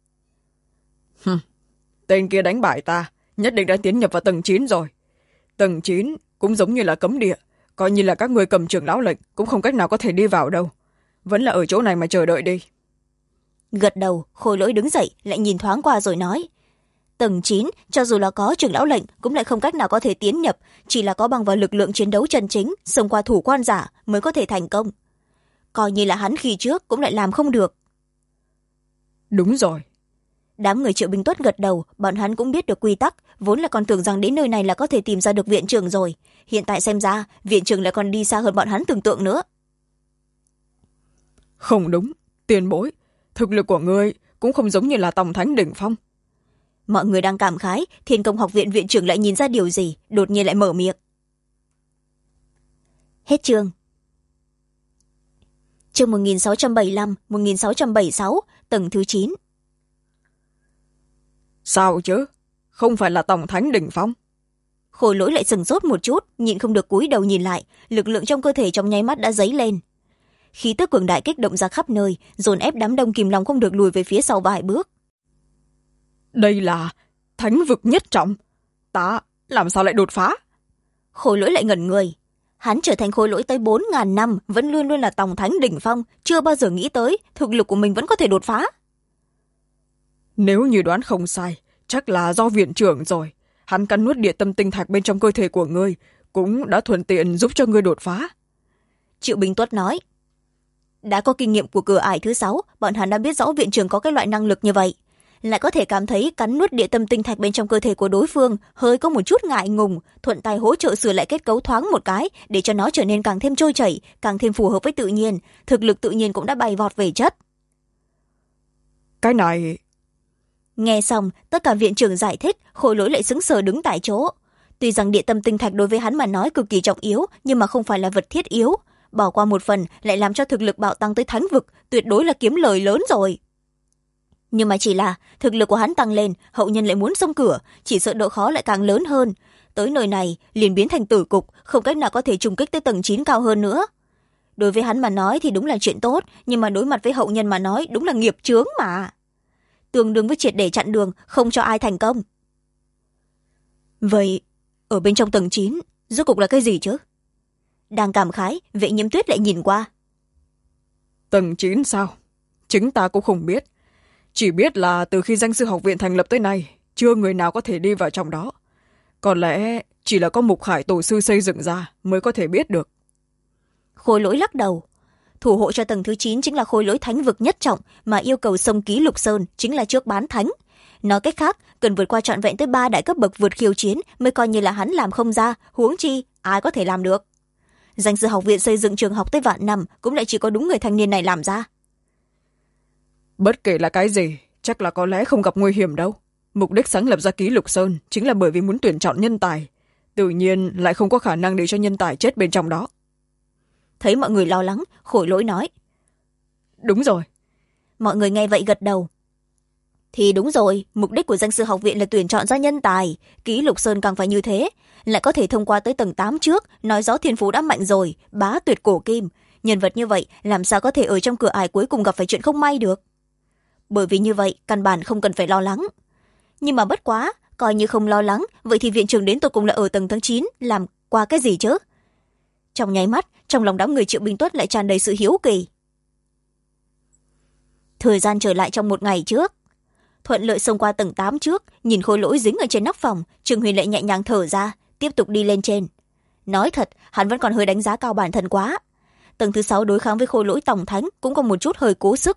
Tên kia đánh bại ta, nhất định đã tiến nhập vào tầng 9 rồi. Tầng 9 cũng giống như là cấm địa, coi như là các người cầm trưởng lão lệnh cũng không cách nào có thể đi vào đâu. Vẫn là ở chỗ này mà chờ đợi đi. Gật đầu, Khôi Lỗi đứng dậy, lại nhìn thoáng qua rồi nói. Tầng 9, cho dù là có trưởng lão lệnh, cũng lại không cách nào có thể tiến nhập, chỉ là có bằng vào lực lượng chiến đấu chân chính, xông qua thủ quan giả mới có thể thành công. Coi như là hắn khi trước cũng lại làm không được. Đúng rồi. Đám người Triệu Bình Tuất gật đầu, bọn hắn cũng biết được quy tắc, vốn là còn tưởng rằng đến nơi này là có thể tìm ra được viện trưởng rồi. Hiện tại xem ra, viện trưởng lại còn đi xa hơn bọn hắn tưởng tượng nữa. Không đúng, tiền bối, thực lực của ngươi cũng không giống như là Tòng Thánh đỉnh phong. Mọi người đang cảm khái, Thiên Công học viện viện trưởng lại nhìn ra điều gì, đột nhiên lại mở miệng. Hết chương. Chương 1675-1676, tầng thứ 9. Sao chứ? Không phải là Tòng Thánh đỉnh phong? Khôi Lỗi lại sừng sốt một chút, nhịn không được cúi đầu nhìn lại, lực lượng trong cơ thể trong nháy mắt đã dấy lên. Khí tức cường đại kích động ra khắp nơi, dồn ép đám đông kìm lòng không được lùi về phía sau vài bước. Đây là thánh vực nhất trọng. Ta làm sao lại đột phá? Khôi Lỗi lại ngẩn người. Hắn trở thành Khôi Lỗi tới 4.000 năm, vẫn luôn luôn là Tòng Thánh đỉnh phong, chưa bao giờ nghĩ tới thực lực của mình vẫn có thể đột phá. Nếu như đoán không sai, chắc là do viện trưởng rồi. Hắn cắn nuốt địa tâm tinh thạch bên trong cơ thể của ngươi, cũng đã thuận tiện giúp cho ngươi đột phá. Triệu Bình Tuất nói. đã có kinh nghiệm của cửa ải thứ 6, bọn hắn đã biết rõ viện trưởng có cái loại năng lực như vậy, lại có thể cảm thấy cắn nuốt địa tâm tinh thạch bên trong cơ thể của đối phương hơi có một chút ngại ngùng, thuận tay hỗ trợ sửa lại kết cấu thoáng một cái để cho nó trở nên càng thêm trôi chảy, càng thêm phù hợp với tự nhiên, thực lực tự nhiên cũng đã bay vọt về chất. Cái này... Nghe xong tất cả viện trưởng giải thích, Khôi Lỗi lại sững sờ đứng tại chỗ. Tuy rằng địa tâm tinh thạch đối với hắn mà nói cực kỳ trọng yếu, nhưng mà không phải là vật thiết yếu, bỏ qua một phần lại làm cho thực lực bạo tăng tới thánh vực, tuyệt đối là kiếm lời lớn rồi. Nhưng mà chỉ là thực lực của hắn tăng lên, hậu nhân lại muốn xông cửa, chỉ sợ độ khó lại càng lớn hơn. Tới nơi này liền biến thành tử cục, không cách nào có thể trùng kích tới tầng 9 cao hơn nữa. Đối với hắn mà nói thì đúng là chuyện tốt, nhưng mà đối mặt với hậu nhân mà nói đúng là nghiệp chướng mà. Tương đương với triệt để chặn đường, không cho ai thành công. Vậy ở bên trong tầng 9 rốt cục là cái gì chứ? Đang cảm khái, Vệ Nhiễm Tuyết lại nhìn qua. Tầng 9 sao? Chính ta cũng không biết. Chỉ biết là từ khi danh sư học viện thành lập tới nay, chưa người nào có thể đi vào trong đó. Có lẽ chỉ là có Mục Khải tổ sư xây dựng ra mới có thể biết được. Khôi Lỗi lắc đầu. Thủ hộ cho tầng thứ 9 chính là Khôi Lỗi thánh vực nhất trọng, mà yêu cầu xông ký Lục Sơn chính là trước bán thánh. Nói cách khác, cần vượt qua trọn vẹn tới 3 đại cấp bậc vượt khiêu chiến mới coi như là hắn làm không ra, huống chi ai có thể làm được. Danh sư học viện xây dựng trường học tới vạn năm cũng lại chỉ có đúng người thanh niên này làm ra. Bất kể là cái gì, chắc là có lẽ không gặp nguy hiểm đâu. Mục đích sáng lập ra ký Lục Sơn chính là bởi vì muốn tuyển chọn nhân tài, tự nhiên lại không có khả năng để cho nhân tài chết bên trong đó. Thấy mọi người lo lắng, Khôi Lỗi nói. Đúng rồi. Mọi người nghe vậy gật đầu. Thì đúng rồi, mục đích của danh sư học viện là tuyển chọn ra nhân tài, ký Lục Sơn càng phải như thế, lại có thể thông qua tới tầng 8 trước, nói gió thiên phú đã mạnh rồi, bá tuyệt cổ kim. Nhân vật như vậy làm sao có thể ở trong cửa ải cuối cùng gặp phải chuyện không may được. Bởi vì như vậy căn bản không cần phải lo lắng. Nhưng mà bất quá, coi như không lo lắng, vậy thì viện trưởng đến tột cùng là ở tầng tháng 9 làm qua cái gì chứ? Trong nháy mắt, trong lòng đám người Triệu Bình Tuất lại tràn đầy sự hiếu kỳ. Thời gian trở lại trong một ngày trước, thuận lợi xông qua tầng 8 trước, nhìn Khôi Lỗi dính ở trên nóc phòng, Trương Huyền lại nhẹ nhàng thở ra, tiếp tục đi lên trên. Nói thật, hắn vẫn còn hơi đánh giá cao bản thân quá. Tầng thứ 6 đối kháng với Khôi Lỗi tổng thánh cũng có một chút hơi cố sức.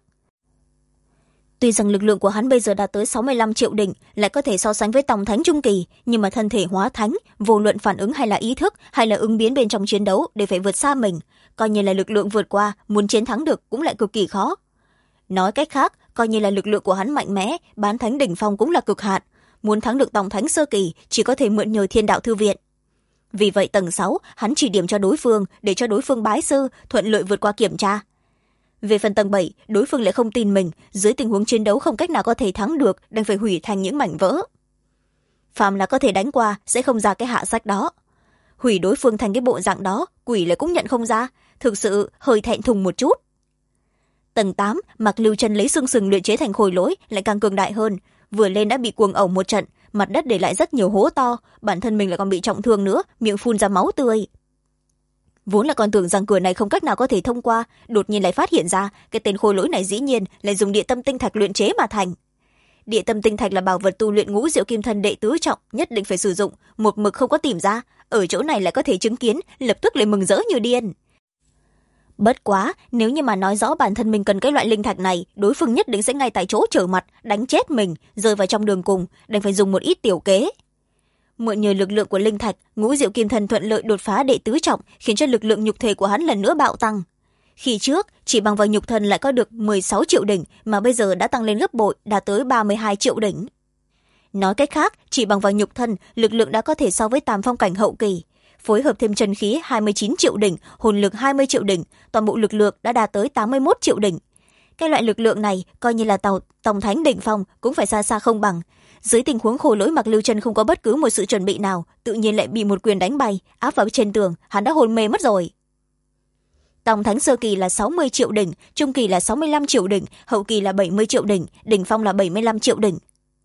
Tuy rằng lực lượng của hắn bây giờ đạt tới 65 triệu đỉnh, lại có thể so sánh với tổng thánh trung kỳ, nhưng mà thân thể hóa thánh, vô luận phản ứng hay là ý thức hay là ứng biến bên trong chiến đấu đều phải vượt xa mình, coi như là lực lượng vượt qua, muốn chiến thắng được cũng lại cực kỳ khó. Nói cách khác, coi như là lực lượng của hắn mạnh mẽ, bán thánh đỉnh phong cũng là cực hạn, muốn thắng được tổng thánh sơ kỳ chỉ có thể mượn nhờ Thiên Đạo thư viện. Vì vậy tầng 6 hắn chỉ điểm cho đối phương để cho đối phương bái sư, thuận lợi vượt qua kiểm tra. Về phần tầng 7, đối phương lại không tin mình, dưới tình huống chiến đấu không cách nào có thể thắng được, đành phải hủy thành những mảnh vỡ. Phàm là có thể đánh qua sẽ không ra cái hạ sách đó. Hủy đối phương thành cái bộ dạng đó, quỷ lại cũng nhận không ra, thực sự hơi thẹn thùng một chút. Tầng 8, Mạc Lưu Chân lấy xương sừng luyện chế thành Khôi Lỗi lại càng cường đại hơn, vừa lên đã bị cuồng ẩu một trận, mặt đất để lại rất nhiều hố to, bản thân mình lại còn bị trọng thương nữa, miệng phun ra máu tươi. Vốn là còn tưởng rằng cửa này không cách nào có thể thông qua, đột nhiên lại phát hiện ra cái tên Khôi Lỗi này dĩ nhiên lại dùng địa tâm tinh thạch luyện chế mà thành. Địa tâm tinh thạch là bảo vật tu luyện ngũ diệu kim thân đệ tứ trọng, nhất định phải sử dụng, một mực không có tìm ra, ở chỗ này lại có thể chứng kiến, lập tức lại mừng rỡ như điên. Bất quá, nếu như mà nói rõ bản thân mình cần cái loại linh thạch này, đối phương nhất định sẽ ngay tại chỗ trở mặt, đánh chết mình, rơi vào trong đường cùng, đành phải dùng một ít tiểu kế. Mượn nhờ lực lượng của linh thạch, ngũ diệu kim thân thuận lợi đột phá đệ tứ trọng, khiến cho lực lượng nhục thể của hắn lần nữa bạo tăng. Khi trước, chỉ bằng vào nhục thân lại có được 16 triệu đỉnh, mà bây giờ đã tăng lên gấp bội, đạt tới 32 triệu đỉnh. Nói cách khác, chỉ bằng vào nhục thân, lực lượng đã có thể so với tam phong cảnh hậu kỳ. Phối hợp thêm chân khí 29 triệu đỉnh, hồn lực 20 triệu đỉnh, toàn bộ lực lượng đã đạt tới 81 triệu đỉnh. Cái loại lực lượng này, coi như là tổng thánh đỉnh phong, cũng phải xa xa không bằng. Dưới tình huống Khôi Lỗi Mạc Lưu Chân không có bất cứ một sự chuẩn bị nào, tự nhiên lại bị một quyền đánh bay, áp vào trên tường, hắn đã hôn mê mất rồi. Tổng thánh sơ kỳ là 60 triệu đỉnh, trung kỳ là 65 triệu đỉnh, hậu kỳ là 70 triệu đỉnh, đỉnh phong là 75 triệu đỉnh.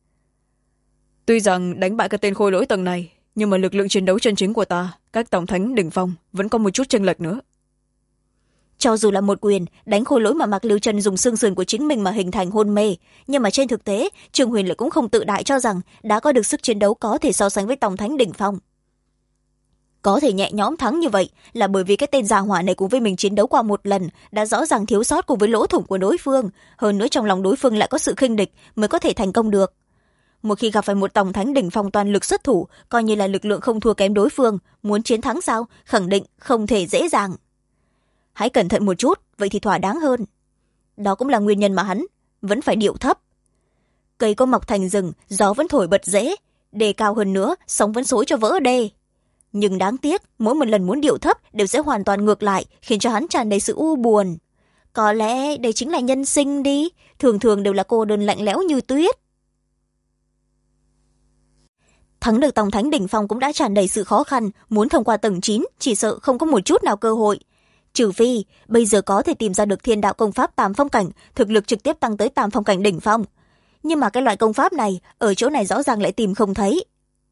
Tuy rằng đánh bại cái tên Khôi Lỗi tầng này, nhưng mà lực lượng chiến đấu chân chính của ta, các tổng thánh đỉnh phong vẫn có một chút chênh lệch nữa. Cho dù là một quyền đánh Khôi Lỗi mà Mạc Lưu Chân dùng xương sườn của chính mình mà hình thành hôn mê, nhưng mà trên thực tế Trương Huyền lại cũng không tự đại cho rằng đã có được sức chiến đấu có thể so sánh với tổng thánh đỉnh phong. Có thể nhẹ nhõm thắng như vậy là bởi vì cái tên gia hỏa này cùng với mình chiến đấu qua một lần đã rõ ràng thiếu sót cùng với lỗ thủng của đối phương, hơn nữa trong lòng đối phương lại có sự khinh địch mới có thể thành công được. Một khi gặp phải một tổng thánh đỉnh phong toàn lực xuất thủ, coi như là lực lượng không thua kém đối phương, muốn chiến thắng sao, khẳng định không thể dễ dàng. Hãy cẩn thận một chút, vậy thì thỏa đáng hơn. Đó cũng là nguyên nhân mà hắn vẫn phải điệu thấp. Cây có mọc thành rừng, gió vẫn thổi bật rễ, đề cao hơn nữa, sóng vẫn xối cho vỡ đê. Nhưng đáng tiếc, mỗi một lần muốn điệu thấp đều sẽ hoàn toàn ngược lại, khiến cho hắn tràn đầy sự u buồn. Có lẽ đây chính là nhân sinh đi, thường thường đều là cô đơn lạnh lẽo như tuyết. Thắng được tổng thánh đỉnh phong cũng đã tràn đầy sự khó khăn, muốn thông qua tầng 9 chỉ sợ không có một chút nào cơ hội. Trừ phi bây giờ có thể tìm ra được thiên đạo công pháp tam phong cảnh, thực lực trực tiếp tăng tới tam phong cảnh đỉnh phong. Nhưng mà cái loại công pháp này ở chỗ này rõ ràng lại tìm không thấy.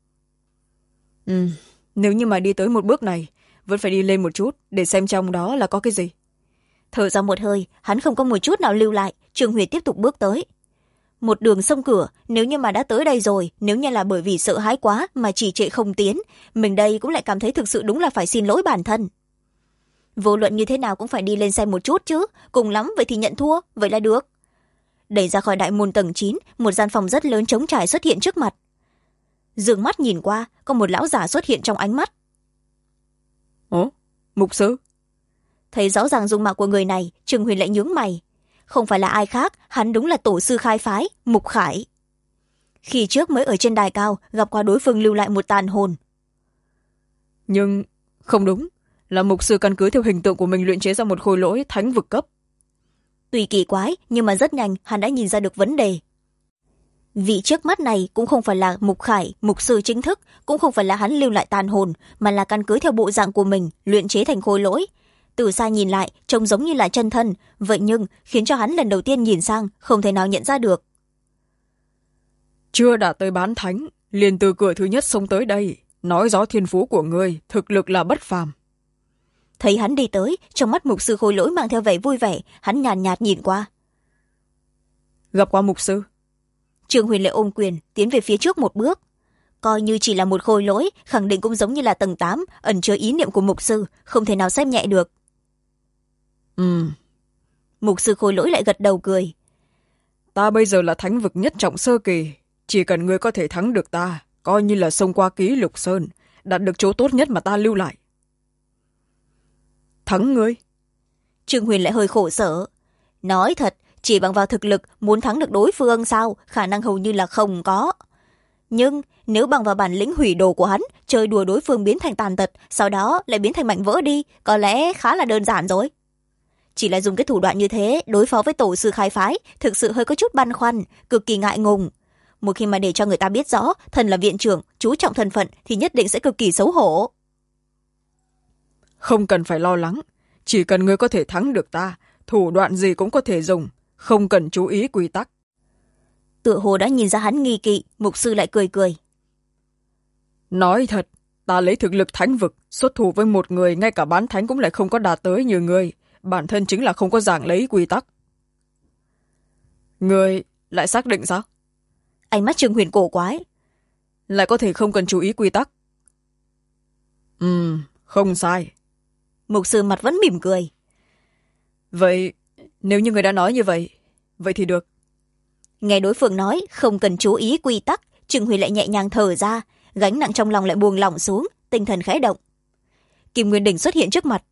Nếu như mà đi tới một bước này, vẫn phải đi lên một chút để xem trong đó là có cái gì. Thở ra một hơi, hắn không có một chút nào lưu lại. Trương Huyền tiếp tục bước tới. Một đường sông cửa, nếu như mà đã tới đây rồi, nếu như là bởi vì sợ hãi quá mà chỉ trệ không tiến, mình đây cũng lại cảm thấy thực sự đúng là phải xin lỗi bản thân. Vô luận như thế nào cũng phải đi lên xem một chút chứ, cùng lắm vậy thì nhận thua, vậy là được. Đẩy ra khỏi đại môn tầng 9, một gian phòng rất lớn trống trải xuất hiện trước mặt. Dương mắt nhìn qua, có một lão giả xuất hiện trong ánh mắt. Ồ, mục sư. Thấy rõ ràng dung mạo của người này, Trương Huyền lại nhướng mày. Không phải là ai khác, hắn đúng là tổ sư khai phái, Mục Khải. Khi trước mới ở trên đài cao, gặp qua đối phương lưu lại một tàn hồn. Nhưng không đúng, là mục sư căn cứ theo hình tượng của mình luyện chế ra một khối lỗi thánh vực cấp. Tuy kỳ quái, nhưng mà rất nhanh hắn đã nhìn ra được vấn đề. Vị trước mắt này cũng không phải là Mục Khải, mục sư chính thức, cũng không phải là hắn lưu lại tàn hồn, mà là căn cứ theo bộ dạng của mình luyện chế thành khối lỗi. Từ xa nhìn lại trông giống như là chân thân, vậy nhưng khiến cho hắn lần đầu tiên nhìn sang không thể nào nhận ra được. Chưa đã tới bán thánh, liền từ cửa thứ nhất xông tới đây, nói rõ thiên phú của ngươi thực lực là bất phàm. Thấy hắn đi tới, trong mắt mục sư khôi lỗi mang theo vẻ vui vẻ, hắn nhàn nhạt nhìn qua. Gặp qua mục sư. Trương Huyền lại ôm quyền tiến về phía trước một bước. Coi như chỉ là một khôi lỗi, khẳng định cũng giống như là tầng 8, ẩn chứa ý niệm của mục sư, không thể nào xem nhẹ được. Mục sư khôi lỗi lại gật đầu cười. Ta bây giờ là thánh vực nhất trọng sơ kỳ, chỉ cần ngươi có thể thắng được ta, coi như là xông qua ký lục sơn, đạt được chỗ tốt nhất mà ta lưu lại. Thắng ngươi? Trương Huyền lại hơi khổ sở. Nói thật, chỉ bằng vào thực lực muốn thắng được đối phương sao, khả năng hầu như là không có. Nhưng nếu bằng vào bản lĩnh hủy đồ của hắn, chơi đùa đối phương biến thành tàn tật, sau đó lại biến thành mảnh vỡ đi, có lẽ khá là đơn giản rồi. Chỉ là dùng cái thủ đoạn như thế đối phó với tổ sư khai phái, thực sự hơi có chút băn khoăn, cực kỳ ngại ngùng. Một khi mà để cho người ta biết rõ thần là viện trưởng, chú trọng thân phận thì nhất định sẽ cực kỳ xấu hổ. Không cần phải lo lắng, chỉ cần ngươi có thể thắng được ta, thủ đoạn gì cũng có thể dùng, không cần chú ý quy tắc. Tựa hồ đã nhìn ra hắn nghi kỵ, mục sư lại cười cười. Nói thật, ta lấy thực lực thánh vực, xuất thủ với một người ngay cả bán thánh cũng lại không có đạt tới như ngươi, bản thân chính là không có giảng lấy quy tắc. Ngươi lại xác định sao? Ánh mắt Trương Huyền cổ quái. Lại có thể không cần chú ý quy tắc. Không sai. Mục sư mặt vẫn mỉm cười. Vậy, nếu như người đã nói như vậy, vậy thì được. Nghe đối phương nói không cần chú ý quy tắc, Trương Huyền lại nhẹ nhàng thở ra, gánh nặng trong lòng lại buông lỏng xuống, tinh thần khẽ động. Kim Nguyên Đỉnh xuất hiện trước mặt.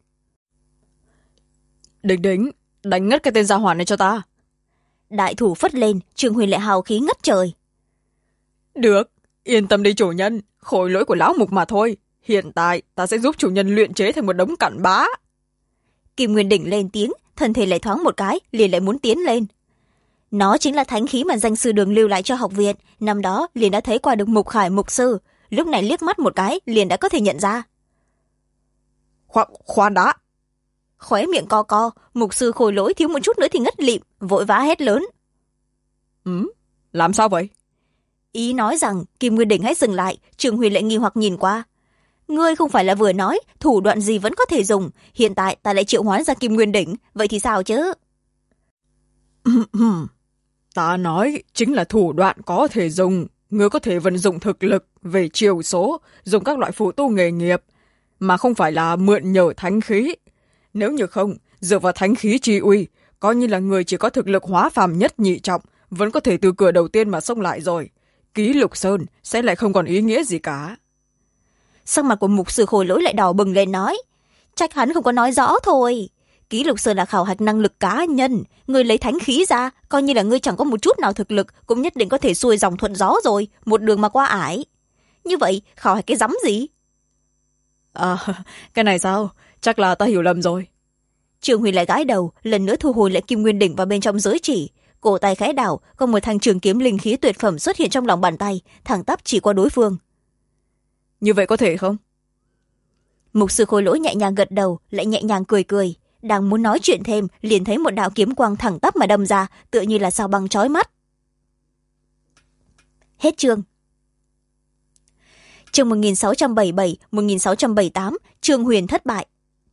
Đỉnh, đánh ngất cái tên gia hỏa này cho ta. Đại thủ phất lên, Trương Huyền lại hào khí ngất trời. Được, yên tâm đi chủ nhân, khối lỗi của lão mục mà thôi. Hiện tại ta sẽ giúp chủ nhân luyện chế thành một đống cặn bã. Kim Nguyên Đỉnh lên tiếng, thân thể lại thoáng một cái, liền lại muốn tiến lên. Nó chính là thánh khí mà danh sư Đường lưu lại cho học viện, năm đó liền đã thấy qua được Mục Khải mục sư, lúc này liếc mắt một cái liền đã có thể nhận ra. Khoan đã. Khóe miệng co co, mục sư khôi lỗi thiếu một chút nữa thì ngất lịm, vội vã hét lớn. Làm sao vậy? Ý nói rằng Kim Nguyên Đỉnh hãy dừng lại, Trương Huyền lại nghi hoặc nhìn qua. Ngươi không phải là vừa nói thủ đoạn gì vẫn có thể dùng, hiện tại ta lại triệu hoán ra Kim Nguyên Đỉnh, vậy thì sao chứ? Ta nói chính là thủ đoạn có thể dùng, ngươi có thể vận dụng thực lực về chiều số, dùng các loại phụ tu nghề nghiệp. mà không phải là mượn nhờ thánh khí. Nếu như không, dựa vào thánh khí chi uy, coi như là người chỉ có thực lực hóa phàm nhất nhị trọng, vẫn có thể từ cửa đầu tiên mà xông lại rồi. Ký Lục Sơn sẽ lại không còn ý nghĩa gì cả. Sắc mặt của mục sư Khôi Lỗi lại đỏ bừng lên nói, trách hắn không có nói rõ thôi. Ký Lục Sơn là khảo hạch năng lực cá nhân, người lấy thánh khí ra, coi như là ngươi chẳng có một chút nào thực lực, cũng nhất định có thể xuôi dòng thuận gió rồi, một đường mà qua ải. Như vậy khảo hạch cái rắm gì? Cái này sao? Chắc là ta hiểu lầm rồi. Trường Huyền lại gãi đầu, lần nữa thu hồi lại Kim Nguyên Đỉnh vào bên trong giới chỉ. Cổ tay khẽ đảo, có một thanh trường kiếm linh khí tuyệt phẩm xuất hiện trong lòng bàn tay, thẳng tắp chỉ qua đối phương. Như vậy có thể không? Mục sư Khôi Lỗi nhẹ nhàng gật đầu, lại nhẹ nhàng cười cười. Đang muốn nói chuyện thêm, liền thấy một đạo kiếm quang thẳng tắp mà đâm ra, tựa như là sao băng chói mắt. Hết chương. Chương 1677-1678, Trương Huyền thất bại.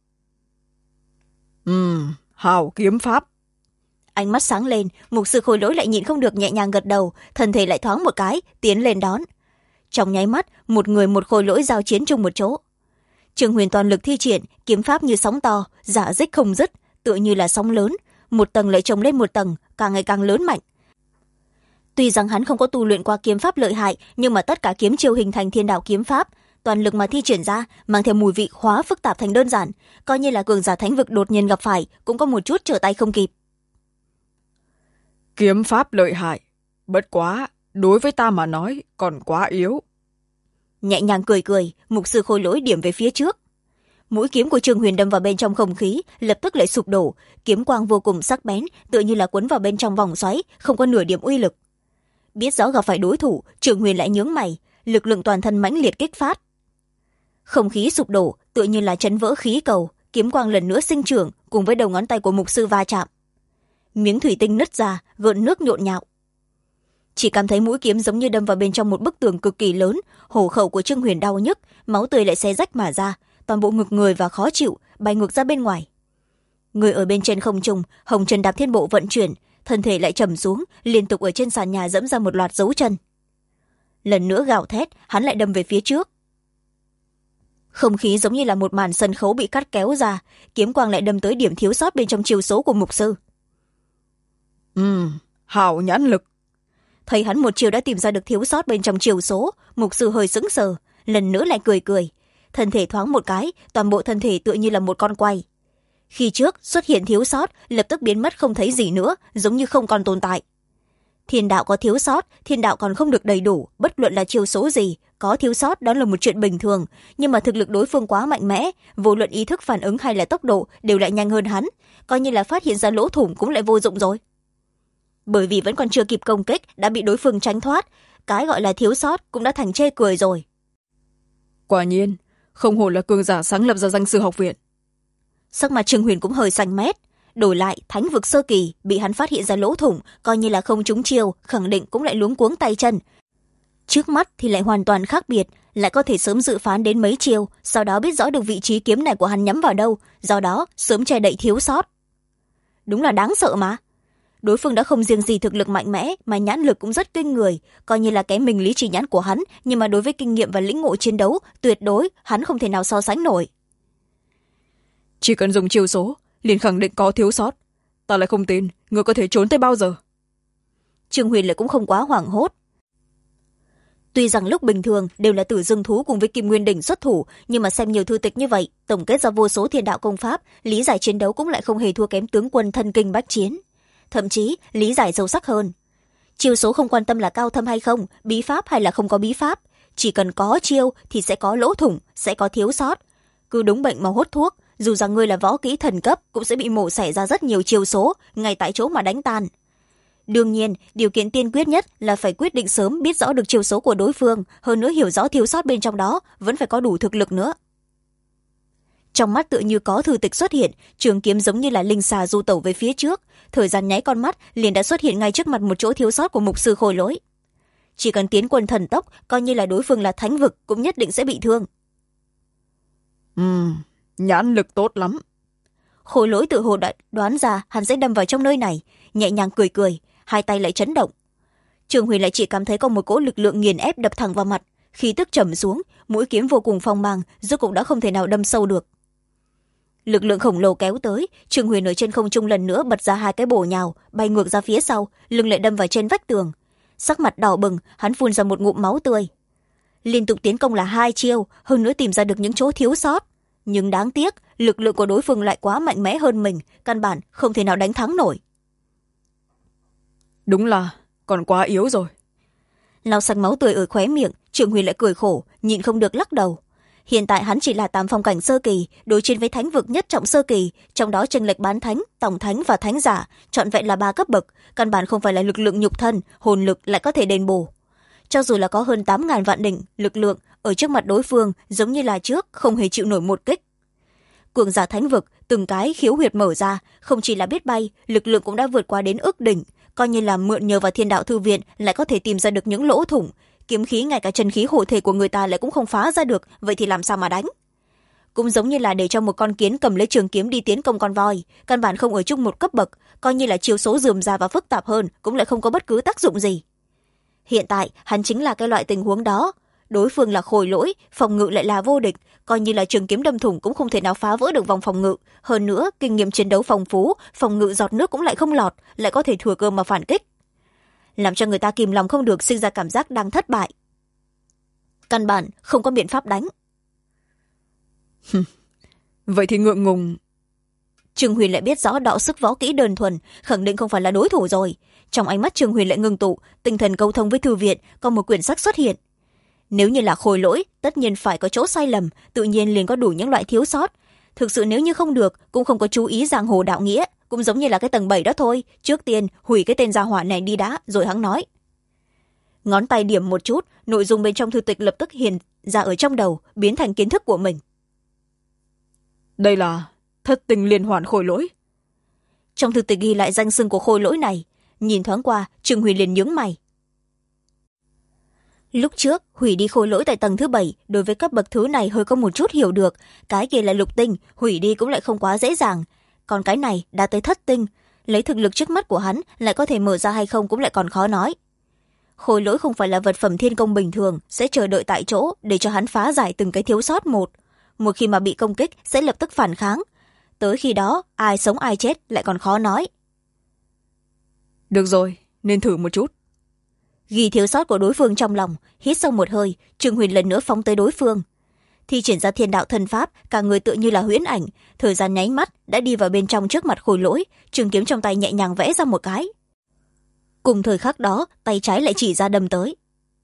Hào kiếm pháp. Ánh mắt sáng lên, mục sư Khôi Lỗi lại nhịn không được nhẹ nhàng gật đầu, thân thể lại thoáng một cái, tiến lên đón. Trong nháy mắt, một người một Khôi Lỗi giao chiến chung một chỗ. Trương Huyền toàn lực thi triển, kiếm pháp như sóng to, rả rích không dứt, tựa như là sóng lớn, một tầng lại chồng lên một tầng, càng ngày càng lớn mạnh. Tuy rằng hắn không có tu luyện qua kiếm pháp lợi hại, nhưng mà tất cả kiếm chiêu hình thành thiên đạo kiếm pháp, toàn lực mà thi triển ra, mang theo mùi vị hóa phức tạp thành đơn giản, coi như là cường giả thánh vực đột nhiên gặp phải, cũng có một chút trở tay không kịp. Kiếm pháp lợi hại, bất quá, đối với ta mà nói còn quá yếu. Nhẹ nhàng cười cười, mục sư Khôi Lỗi điểm về phía trước. Mũi kiếm của Trương Huyền đâm vào bên trong không khí, lập tức lại sụp đổ, kiếm quang vô cùng sắc bén, tựa như là quấn vào bên trong vòng xoáy, không có nửa điểm uy lực. Biết rõ gặp phải đối thủ, Trương Huyền lại nhướng mày, lực lượng toàn thân mãnh liệt kích phát. Không khí sụp đổ, tựa như là chấn vỡ khí cầu, kiếm quang lần nữa sinh trưởng, cùng với đầu ngón tay của mục sư va chạm. Miếng thủy tinh nứt ra, gợn nước nhộn nhạo. Chỉ cảm thấy mũi kiếm giống như đâm vào bên trong một bức tường cực kỳ lớn, hổ khẩu của Trương Huyền đau nhức, máu tươi lại xé rách mà ra, toàn bộ ngực người và khó chịu, bay ngược ra bên ngoài. Người ở bên trên không trung, hồng trần đạp thiên bộ vận chuyển, thân thể lại trầm xuống, liên tục ở trên sàn nhà dẫm ra một loạt dấu chân. Lần nữa gào thét, hắn lại đâm về phía trước. Không khí giống như là một màn sân khấu bị cắt kéo ra, kiếm quang lại đâm tới điểm thiếu sót bên trong chiêu số của mục sư. Hảo nhãn lực. Thấy hắn một chiều đã tìm ra được thiếu sót bên trong chiều số, mục sư hơi sững sờ, lần nữa lại cười cười. Thân thể thoáng một cái, toàn bộ thân thể tựa như là một con quay. Khi trước xuất hiện thiếu sót, lập tức biến mất không thấy gì nữa, giống như không còn tồn tại. Thiên đạo có thiếu sót, thiên đạo còn không được đầy đủ, bất luận là chiêu số gì, có thiếu sót đó là một chuyện bình thường, nhưng mà thực lực đối phương quá mạnh mẽ, vô luận ý thức phản ứng hay là tốc độ đều lại nhanh hơn hắn, coi như là phát hiện ra lỗ thủng cũng lại vô dụng rồi. Bởi vì vẫn còn chưa kịp công kích đã bị đối phương tránh thoát, cái gọi là thiếu sót cũng đã thành chê cười rồi. Quả nhiên, không hổ là cường giả sáng lập ra danh sư học viện. Sắc mặt Trương Huyền cũng hơi xanh mét, đổi lại thánh vực sơ kỳ bị hắn phát hiện ra lỗ thủng, coi như là không trúng chiêu, khẳng định cũng lại luống cuống tay chân. Trước mắt thì lại hoàn toàn khác biệt, lại có thể sớm dự phán đến mấy chiêu, sau đó biết rõ được vị trí kiếm này của hắn nhắm vào đâu, do đó sớm che đậy thiếu sót. Đúng là đáng sợ mà. Đối phương đã không riêng gì thực lực mạnh mẽ mà nhãn lực cũng rất kinh người, coi như là cái mình lý trí nhãn của hắn, nhưng mà đối với kinh nghiệm và lĩnh ngộ chiến đấu, tuyệt đối hắn không thể nào so sánh nổi. Chỉ cần dùng chiêu số, liền khẳng định có thiếu sót. Ta lại không tin, ngươi có thể trốn tới bao giờ. Trương Huyền lại cũng không quá hoảng hốt. Tuy rằng lúc bình thường đều là Tử Dương Thú cùng với Kim Nguyên Đỉnh xuất thủ, nhưng mà xem nhiều thư tịch như vậy, tổng kết ra vô số thiên đạo công pháp, lý giải chiến đấu cũng lại không hề thua kém tướng quân thân kinh bách chiến. Thậm chí lý giải sâu sắc hơn. Chiêu số không quan tâm là cao thâm hay không, bí pháp hay là không có bí pháp, chỉ cần có chiêu thì sẽ có lỗ thủng, sẽ có thiếu sót. Cứ đúng bệnh mà hốt thuốc, dù rằng ngươi là võ kỹ thần cấp cũng sẽ bị mổ xẻ ra rất nhiều chiêu số, ngay tại chỗ mà đánh tan. Đương nhiên, điều kiện tiên quyết nhất là phải quyết định sớm biết rõ được chiêu số của đối phương, hơn nữa hiểu rõ thiếu sót bên trong đó, vẫn phải có đủ thực lực nữa. Trong mắt tựa như có thư tịch xuất hiện, trường kiếm giống như là linh xà du tẩu về phía trước, thời gian nháy con mắt liền đã xuất hiện ngay trước mặt một chỗ thiếu sót của mục sư Khôi Lỗi. Chỉ cần tiến quân thần tốc, coi như là đối phương là thánh vực cũng nhất định sẽ bị thương. Nhãn lực tốt lắm. Khôi Lỗi tự hồ đã đoán ra hắn sẽ đâm vào trong nơi này, nhẹ nhàng cười cười, hai tay lại chấn động. Trường Huyền lại chỉ cảm thấy có một cỗ lực lượng nghiền ép đập thẳng vào mặt, khí tức trầm xuống, mũi kiếm vô cùng phong mang, rốt cục đã không thể nào đâm sâu được. Lực lượng khổng lồ kéo tới, Trương Huyền ở trên không trung lần nữa bật ra hai cái bổ nhào, bay ngược ra phía sau, lưng lại đâm vào trên vách tường. Sắc mặt đỏ bừng, hắn phun ra một ngụm máu tươi. Liên tục tiến công là 2 chiêu, hơn nữa tìm ra được những chỗ thiếu sót. Nhưng đáng tiếc, lực lượng của đối phương lại quá mạnh mẽ hơn mình, căn bản không thể nào đánh thắng nổi. Đúng là còn quá yếu rồi. Lau sạch máu tươi ở khóe miệng, Trương Huyền lại cười khổ, nhịn không được lắc đầu. Hiện tại hắn chỉ là tam phong cảnh sơ kỳ, đối chiến với thánh vực nhất trọng sơ kỳ, trong đó chênh lệch bán thánh, tổng thánh và thánh giả trọn vẹn là 3 cấp bậc, căn bản không phải là lực lượng nhục thân, hồn lực lại có thể đền bù. Cho dù là có hơn 8.000 vạn đỉnh lực lượng, ở trước mặt đối phương giống như là trước, không hề chịu nổi một kích. Cường giả thánh vực từng cái khiếu huyệt mở ra, không chỉ là biết bay, lực lượng cũng đã vượt qua đến ước đỉnh, coi như là mượn nhờ vào Thiên Đạo Thư Viện lại có thể tìm ra được những lỗ thủng. Kiếm khí ngay cả chân khí hộ thể của người ta lại cũng không phá ra được, vậy thì làm sao mà đánh? Cũng giống như là để cho một con kiến cầm lấy trường kiếm đi tiến công con voi, căn bản không ở chung một cấp bậc, coi như là chiêu số rườm rà và phức tạp hơn cũng lại không có bất cứ tác dụng gì. Hiện tại hắn chính là cái loại tình huống đó, đối phương là khôi lỗi, phòng ngự lại là vô địch, coi như là trường kiếm đâm thủng cũng không thể nào phá vỡ được vòng phòng ngự, hơn nữa kinh nghiệm chiến đấu phong phú, phòng ngự giọt nước cũng lại không lọt, lại có thể thừa cơ mà phản kích, làm cho người ta kìm lòng không được sinh ra cảm giác đang thất bại. Căn bản không có biện pháp đánh. Vậy thì ngượng ngùng. Trương Huyền lại biết rõ đạo sức võ kỹ đơn thuần khẳng định không phải là đối thủ rồi. Trong ánh mắt Trương Huyền lại ngưng tụ, tinh thần câu thông với thư viện, có một quyển sách xuất hiện. Nếu như là khôi lỗi, tất nhiên phải có chỗ sai lầm, tự nhiên liền có đủ những loại thiếu sót. Thực sự nếu như không được, cũng không có chú ý giang hồ đạo nghĩa, cũng giống như là cái tầng 7 đó thôi, trước tiên hủy cái tên gia hỏa này đi đã, rồi hắn nói. Ngón tay điểm một chút, nội dung bên trong thư tịch lập tức hiện ra ở trong đầu, biến thành kiến thức của mình. Đây là thất tình liên hoàn khôi lỗi. Trong thư tịch ghi lại danh xưng của khôi lỗi này, nhìn thoáng qua, Trương Huyền liền nhướng mày. Lúc trước hủy đi khôi lỗi tại tầng thứ 7, đối với cấp bậc thứ này hơi có một chút hiểu được, cái kia là lục tinh, hủy đi cũng lại không quá dễ dàng, còn cái này đã tới thất tinh, lấy thực lực trước mắt của hắn lại có thể mở ra hay không cũng lại còn khó nói. Khôi lỗi không phải là vật phẩm thiên công bình thường, sẽ chờ đợi tại chỗ để cho hắn phá giải từng cái thiếu sót một khi mà bị công kích sẽ lập tức phản kháng, tới khi đó ai sống ai chết lại còn khó nói. Được rồi, nên thử một chút. Ghi thiếu sót của đối phương trong lòng, hít sâu một hơi, Trương Huyền lần nữa phóng tới đối phương. Thi triển ra thiên đạo thần pháp, cả người tựa như là huyễn ảnh, thời gian nháy mắt đã đi vào bên trong trước mặt khôi lỗi, trường kiếm trong tay nhẹ nhàng vẽ ra một cái. Cùng thời khắc đó, tay trái lại chỉ ra đâm tới.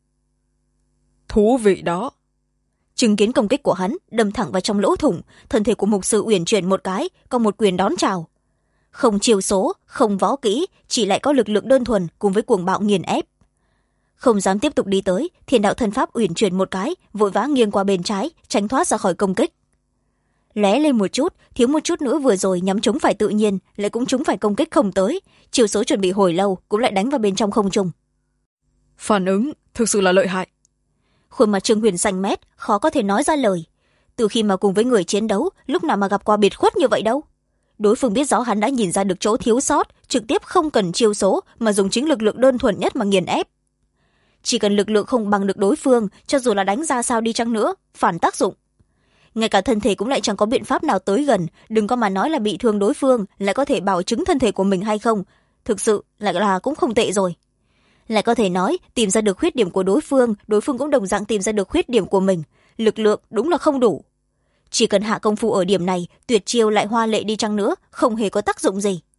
Thú vị đó. Chứng kiến công kích của hắn, đâm thẳng vào trong lỗ thủng, thân thể của mục sư uyển chuyển một cái, có một quyền đón chào. Không chiêu số, không võ kỹ, chỉ lại có lực lượng đơn thuần cùng với cuồng bạo nghiền ép. Không dám tiếp tục đi tới, thiên đạo thần pháp uyển chuyển một cái, vội vã nghiêng qua bên trái, tránh thoát ra khỏi công kích. Lé lên một chút, thiếu một chút nữa vừa rồi nhắm trúng phải tự nhiên, lại cũng trúng phải công kích không tới, chiêu số chuẩn bị hồi lâu cũng lại đánh vào bên trong không trung. Phản ứng thực sự là lợi hại. Khuôn mặt Trương Huyền xanh mét, khó có thể nói ra lời. Từ khi mà cùng với người chiến đấu, lúc nào mà gặp qua biệt khuất như vậy đâu. Đối phương biết rõ hắn đã nhìn ra được chỗ thiếu sót, trực tiếp không cần chiêu số mà dùng chính lực lượng đơn thuần nhất mà nghiền ép. Chỉ cần lực lượng không bằng được đối phương, cho dù là đánh ra sao đi chăng nữa, phản tác dụng. Ngay cả thân thể cũng lại chẳng có biện pháp nào tới gần, đừng có mà nói là bị thương đối phương, lại có thể bảo chứng thân thể của mình hay không. Thực sự lại là cũng không tệ rồi. Lại có thể nói, tìm ra được khuyết điểm của đối phương cũng đồng dạng tìm ra được khuyết điểm của mình. Lực lượng đúng là không đủ. Chỉ cần hạ công phu ở điểm này, tuyệt chiêu lại hoa lệ đi chăng nữa, không hề có tác dụng gì.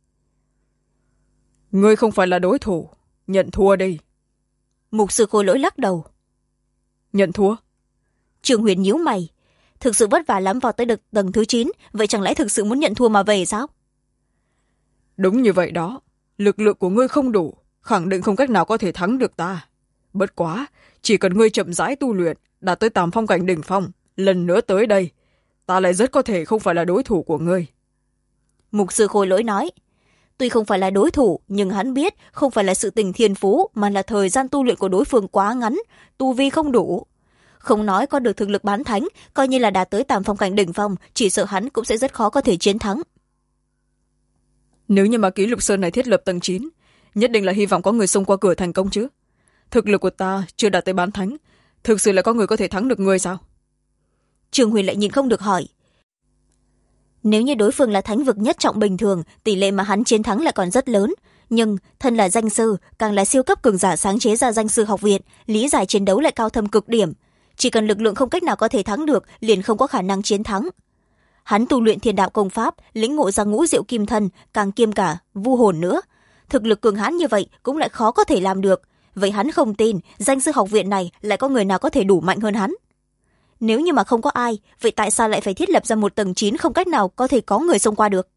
Ngươi không phải là đối thủ, nhận thua đi. Mục sư khôi lỗi lắc đầu. Nhận thua? Trương Huyền nhíu mày. Thực sự vất vả lắm vào tới được tầng thứ 9, vậy chẳng lẽ thực sự muốn nhận thua mà về sao? Đúng như vậy đó, lực lượng của ngươi không đủ, khẳng định không cách nào có thể thắng được ta. Bất quá, chỉ cần ngươi chậm rãi tu luyện, đạt tới tam phong cảnh đỉnh phong, lần nữa tới đây, ta lại rất có thể không phải là đối thủ của ngươi. Mục sư khôi lỗi nói. Tuy không phải là đối thủ, nhưng hắn biết không phải là sự tình thiên phú, mà là thời gian tu luyện của đối phương quá ngắn, tu vi không đủ. Không nói có được thực lực bán thánh, coi như là đạt tới tam phong cảnh đỉnh phong, chỉ sợ hắn cũng sẽ rất khó có thể chiến thắng. Nếu như mà ký lục sơn này thiết lập tầng 9, nhất định là hy vọng có người xông qua cửa thành công chứ. Thực lực của ta chưa đạt tới bán thánh, thực sự là có người có thể thắng được ngươi sao? Trương Huyền lại nhìn không được hỏi. Nếu như đối phương là thánh vực nhất trọng bình thường, tỷ lệ mà hắn chiến thắng lại còn rất lớn. Nhưng thân là danh sư, càng là siêu cấp cường giả sáng chế ra danh sư học viện, lý giải chiến đấu lại cao thâm cực điểm. Chỉ cần lực lượng không cách nào có thể thắng được, liền không có khả năng chiến thắng. Hắn tu luyện thiên đạo công pháp, lĩnh ngộ ra ngũ diệu kim thân, càng kiêm cả vu hồn nữa. Thực lực cường hãn như vậy cũng lại khó có thể làm được. Vậy hắn không tin danh sư học viện này lại có người nào có thể đủ mạnh hơn hắn. Nếu như mà không có ai, vậy tại sao lại phải thiết lập ra một tầng 9 không cách nào có thể có người xông qua được?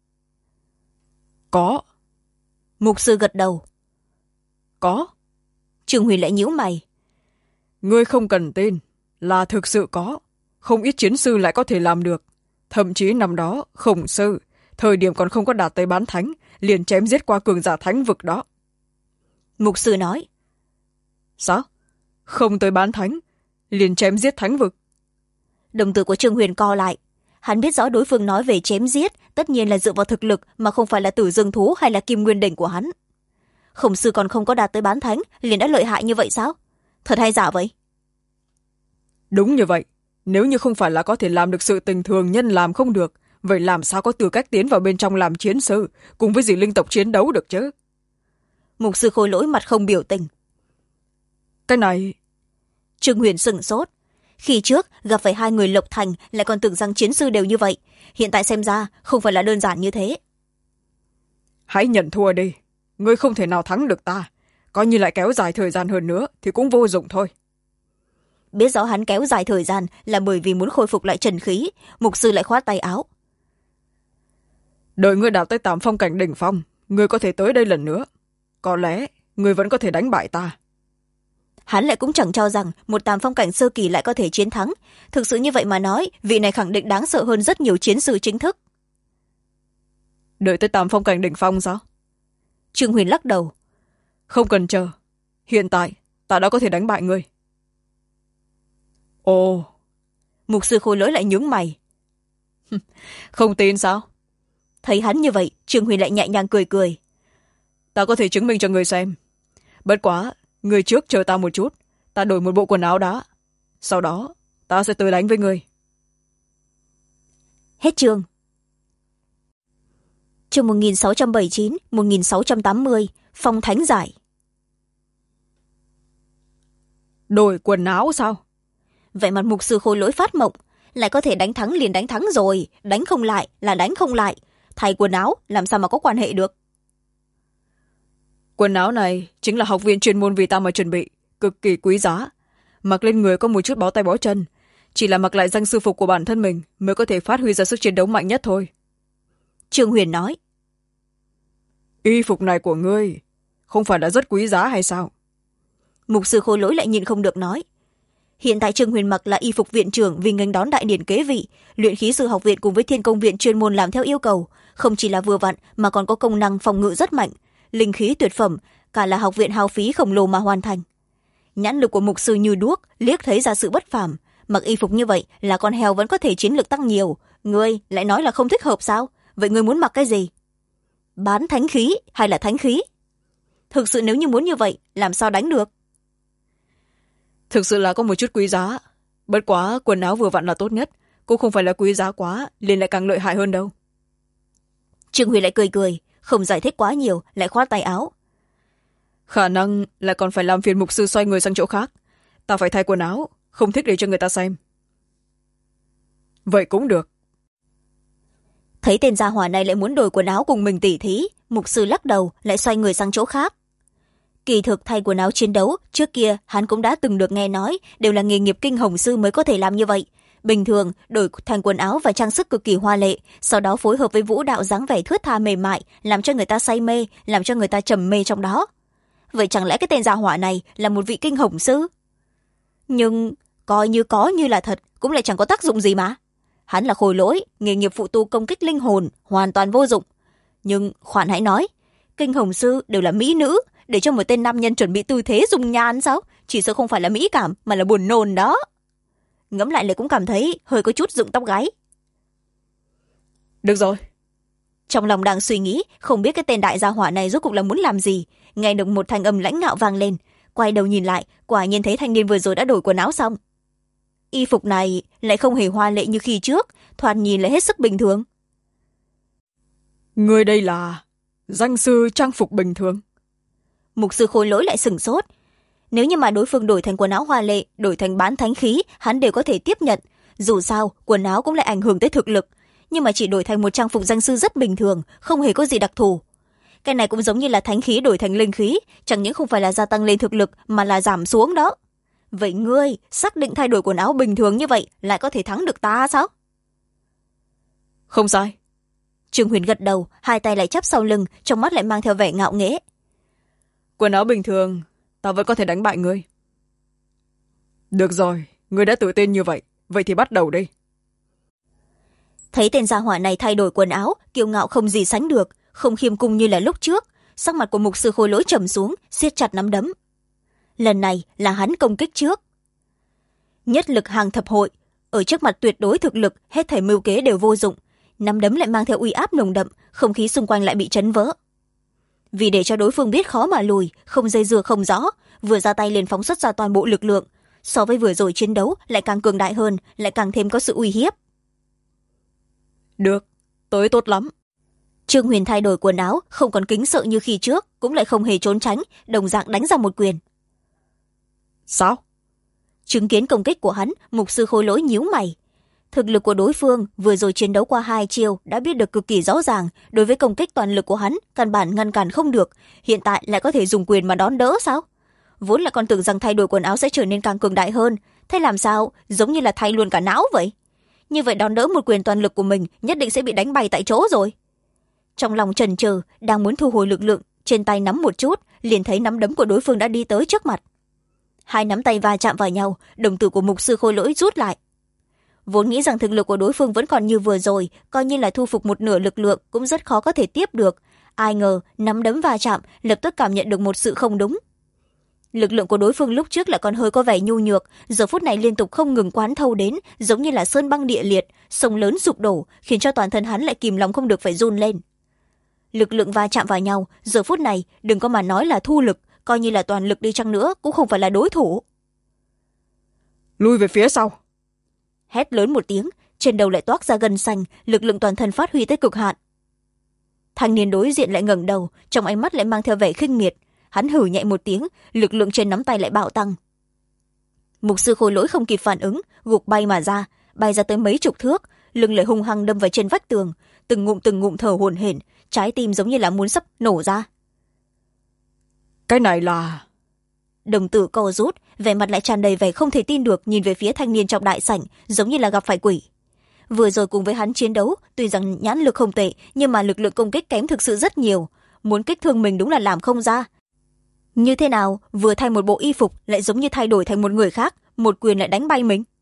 Có. Mục sư gật đầu. Có. Trương Huyền lại nhíu mày. Ngươi không cần tin, là thực sự có. Không ít chiến sư lại có thể làm được. Thậm chí năm đó, Khổng Sư, thời điểm còn không có đạt tới bán thánh, liền chém giết qua cường giả thánh vực đó. Mục sư nói. Sao? Không tới bán thánh, liền chém giết thánh vực? Đồng tử của Trương Huyền co lại. Hắn biết rõ đối phương nói về chém giết tất nhiên là dựa vào thực lực mà không phải là tử dương thú hay là kim nguyên đỉnh của hắn. Khổng sư còn không có đạt tới bán thánh liền đã lợi hại như vậy sao? Thật hay giả vậy? Đúng như vậy. Nếu như không phải là có thể làm được sự tình thường nhân làm không được, vậy làm sao có tư cách tiến vào bên trong làm chiến sư cùng với dị linh tộc chiến đấu được chứ? Mục sư Khôi Lỗi mặt không biểu tình. Cái này... Trương Huyền sửng sốt. Khi trước gặp phải hai người Lộc Thành lại còn tưởng rằng chiến sư đều như vậy, hiện tại xem ra không phải là đơn giản như thế. Hãy nhận thua đi, ngươi không thể nào thắng được ta, coi như lại kéo dài thời gian hơn nữa thì cũng vô dụng thôi. Biết rõ hắn kéo dài thời gian là bởi vì muốn khôi phục lại trần khí, mục sư lại khoát tay áo. Đợi ngươi đạt tới Tam Phong cảnh đỉnh phong, ngươi có thể tới đây lần nữa, có lẽ ngươi vẫn có thể đánh bại ta. Hắn lại cũng chẳng cho rằng một Tam Phong cảnh sơ kỳ lại có thể chiến thắng. Thực sự như vậy mà nói, vị này khẳng định đáng sợ hơn rất nhiều chiến sư chính thức. Đợi tới Tam Phong cảnh đỉnh phong sao? Trương Huyền lắc đầu. Không cần chờ, hiện tại ta đã có thể đánh bại ngươi. Ồ. Mục sư Khôi Lỗi lại nhướng mày. Không tin sao? Thấy hắn như vậy, Trương Huyền lại nhẹ nhàng cười cười. Ta có thể chứng minh cho ngươi xem. Bất quá, ngươi trước chờ ta một chút, ta đổi một bộ quần áo đã. Sau đó, ta sẽ tới đánh với ngươi. Hết chương. Chương 1679, 1680, Phong Thánh Giải. Đổi quần áo sao? Vậy mặt mục sư Khôi Lỗi phát mộng, lại có thể đánh thắng liền đánh thắng rồi, đánh không lại là đánh không lại. Thay quần áo làm sao mà có quan hệ được? Quần áo này chính là học viện chuyên môn vì ta mà chuẩn bị, cực kỳ quý giá. Mặc lên người có một chút bó tay bó chân, chỉ là mặc lại danh sư phục của bản thân mình mới có thể phát huy ra sức chiến đấu mạnh nhất thôi. Trương Huyền nói. Y phục này của ngươi không phải đã rất quý giá hay sao? Mục sư Khôi Lỗi lại nhìn không được nói. Hiện tại Trương Huyền mặc là y phục viện trưởng vì nghênh đón đại điển kế vị, luyện khí sư học viện cùng với thiên công viện chuyên môn làm theo yêu cầu, không chỉ là vừa vặn mà còn có công năng phòng ngự rất mạnh, linh khí tuyệt phẩm, cả là học viện hao phí khổng lồ mà hoàn thành. Nhãn lực của mục sư như đuốc, liếc thấy ra sự bất phàm, mặc y phục như vậy là con heo vẫn có thể chiến lực tăng nhiều, ngươi lại nói là không thích hợp sao? Vậy ngươi muốn mặc cái gì? Bán thánh khí hay là thánh khí? Thực sự nếu như muốn như vậy, làm sao đánh được? Thực sự là có một chút quý giá. Bất quá quần áo vừa vặn là tốt nhất, cũng không phải là quý giá quá, liền lại càng lợi hại hơn đâu. Trương Huyền lại cười cười, không giải thích quá nhiều, lại khoát tay áo. Khả năng lại còn phải làm phiền mục sư xoay người sang chỗ khác. Ta phải thay quần áo, không thích để cho người ta xem. Vậy cũng được. Thấy tên gia hỏa này lại muốn đổi quần áo cùng mình tỉ thí, mục sư lắc đầu, lại xoay người sang chỗ khác. Kỳ thực thay quần áo chiến đấu, trước kia hắn cũng đã từng được nghe nói, đều là nghề nghiệp kinh hồng sư mới có thể làm như vậy. Bình thường, đổi thành quần áo và trang sức cực kỳ hoa lệ, sau đó phối hợp với vũ đạo dáng vẻ thướt tha mềm mại, làm cho người ta say mê, làm cho người ta trầm mê trong đó. Vậy chẳng lẽ cái tên gia hỏa này là một vị kinh hồng sư? Nhưng coi như có như là thật, cũng lại chẳng có tác dụng gì mà. Hắn là Khôi Lỗi, nghề nghiệp phụ tu công kích linh hồn, hoàn toàn vô dụng. Nhưng khoan hãy nói, kinh hồng sư đều là mỹ nữ, để cho một tên nam nhân chuẩn bị tư thế dùng nhan sao? Chỉ sợ không phải là mỹ cảm mà là buồn nôn đó. Ngẫm lại lại cũng cảm thấy hơi có chút dựng tóc gáy. Được rồi. Trong lòng đang suy nghĩ, không biết cái tên đại gia hỏa này rốt cuộc là muốn làm gì. Nghe được một thanh âm lãnh ngạo vang lên, quay đầu nhìn lại, quả nhiên thấy thanh niên vừa rồi đã đổi quần áo xong. Y phục này lại không hề hoa lệ như khi trước, thoạt nhìn lại hết sức bình thường. Người đây là danh sư trang phục bình thường. Mục sư Khôi Lỗi lại sửng sốt. Nếu như mà đối phương đổi thành quần áo hoa lệ, đổi thành bán thánh khí, hắn đều có thể tiếp nhận. Dù sao, quần áo cũng lại ảnh hưởng tới thực lực. Nhưng mà chỉ đổi thành một trang phục danh sư rất bình thường, không hề có gì đặc thù. Cái này cũng giống như là thánh khí đổi thành linh khí, chẳng những không phải là gia tăng lên thực lực mà là giảm xuống đó. Vậy ngươi xác định thay đổi quần áo bình thường như vậy lại có thể thắng được ta sao? Không sai. Trương Huyền gật đầu, hai tay lại chắp sau lưng, trong mắt lại mang theo vẻ ngạo nghễ. Quần áo bình thường, ta vẫn có thể đánh bại ngươi. Được rồi, ngươi đã tự tin như vậy, vậy thì bắt đầu đi. Thấy tên gia hỏa này thay đổi quần áo, kiêu ngạo không gì sánh được, không khiêm cung như là lúc trước. Sắc mặt của mục sư Khôi Lỗi trầm xuống, siết chặt nắm đấm. Lần này là hắn công kích trước. Nhất lực hàng thập hội, ở trước mặt tuyệt đối thực lực, hết thảy mưu kế đều vô dụng. Nắm đấm lại mang theo uy áp nồng đậm, không khí xung quanh lại bị chấn vỡ. Vì để cho đối phương biết khó mà lùi, không dây dưa không rõ, vừa ra tay liền phóng xuất ra toàn bộ lực lượng. So với vừa rồi chiến đấu lại càng cường đại hơn, lại càng thêm có sự uy hiếp. Được, tới tốt lắm. Trương Huyền thay đổi quần áo, không còn kính sợ như khi trước, cũng lại không hề trốn tránh, đồng dạng đánh ra một quyền. Sao? Chứng kiến công kích của hắn, mục sư Khôi Lỗi nhíu mày. Thực lực của đối phương vừa rồi chiến đấu qua 2 chiêu đã biết được cực kỳ rõ ràng, đối với công kích toàn lực của hắn căn bản ngăn cản không được, hiện tại lại có thể dùng quyền mà đón đỡ sao? Vốn là còn tưởng rằng thay đổi quần áo sẽ trở nên càng cường đại hơn, thế làm sao giống như là thay luôn cả não vậy? Như vậy đón đỡ một quyền toàn lực của mình nhất định sẽ bị đánh bay tại chỗ rồi. Trong lòng chần chừ, đang muốn thu hồi lực lượng, trên tay nắm một chút, liền thấy nắm đấm của đối phương đã đi tới trước mặt. Hai nắm tay va chạm vào nhau, đồng tử của mục sư Khôi Lỗi rút lại. Vốn nghĩ rằng thực lực của đối phương vẫn còn như vừa rồi, coi như là thu phục một nửa lực lượng cũng rất khó có thể tiếp được. Ai ngờ nắm đấm va chạm, lập tức cảm nhận được một sự không đúng. Lực lượng của đối phương lúc trước lại còn hơi có vẻ nhu nhược, giờ phút này liên tục không ngừng quán thâu đến, giống như là sơn băng địa liệt, sông lớn sụp đổ, khiến cho toàn thân hắn lại kìm lòng không được phải run lên. Lực lượng va chạm vào nhau, giờ phút này đừng có mà nói là thu lực, coi như là toàn lực đi chăng nữa cũng không phải là đối thủ. Lui về phía sau. Hét lớn một tiếng, trên đầu lại toát ra gân xanh, lực lượng toàn thân phát huy tới cực hạn. Thanh niên đối diện lại ngẩng đầu, trong ánh mắt lại mang theo vẻ khinh miệt. Hắn hử nhẹ một tiếng, lực lượng trên nắm tay lại bạo tăng. Mục sư Khôi Lỗi không kịp phản ứng, gục bay mà ra, bay ra tới mấy chục thước, lưng lại hung hăng đâm vào trên vách tường, từng ngụm thở hổn hển, trái tim giống như là muốn sắp nổ ra. Cái này là... Đồng tử co rút, vẻ mặt lại tràn đầy vẻ không thể tin được, nhìn về phía thanh niên trong đại sảnh, giống như là gặp phải quỷ. Vừa rồi cùng với hắn chiến đấu, tuy rằng nhãn lực không tệ, nhưng mà lực lượng công kích kém thực sự rất nhiều, muốn kích thương mình đúng là làm không ra. Như thế nào vừa thay một bộ y phục lại giống như thay đổi thành một người khác, một quyền lại đánh bay mình.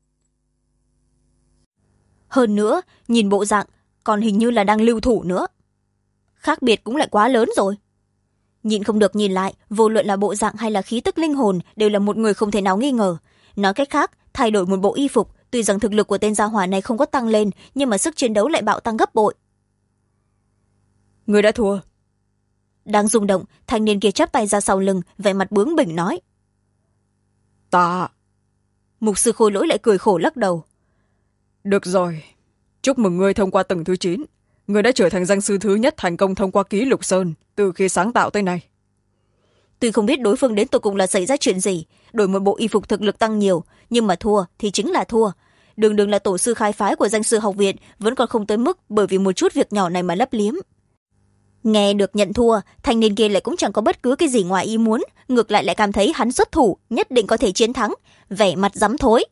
Hơn nữa, nhìn bộ dạng còn hình như là đang lưu thủ nữa. Khác biệt cũng lại quá lớn rồi. Nhìn không được nhìn lại, vô luận là bộ dạng hay là khí tức linh hồn đều là một người không thể nào nghi ngờ. Nói cách khác, thay đổi một bộ y phục, tuy rằng thực lực của tên gia hỏa này không có tăng lên, nhưng mà sức chiến đấu lại bạo tăng gấp bội. Người đã thua. Đang rung động, thanh niên kia chắp tay ra sau lưng, vẻ mặt bướng bỉnh nói. Ta... Mục sư Khôi Lỗi lại cười khổ lắc đầu. Được rồi, chúc mừng ngươi thông qua tầng thứ 9. Ngươi đã trở thành danh sư thứ nhất thành công thông qua ký lục sơn từ khi sáng tạo tới nay. Tuy không biết đối phương đến tột cùng là xảy ra chuyện gì, đổi một bộ y phục thực lực tăng nhiều, nhưng mà thua thì chính là thua. Đường đường là tổ sư khai phái của danh sư học viện, vẫn còn không tới mức bởi vì một chút việc nhỏ này mà lấp liếm. Nghe được nhận thua, thanh niên kia lại cũng chẳng có bất cứ cái gì ngoài ý muốn, ngược lại lại cảm thấy hắn xuất thủ nhất định có thể chiến thắng, vẻ mặt dám thối.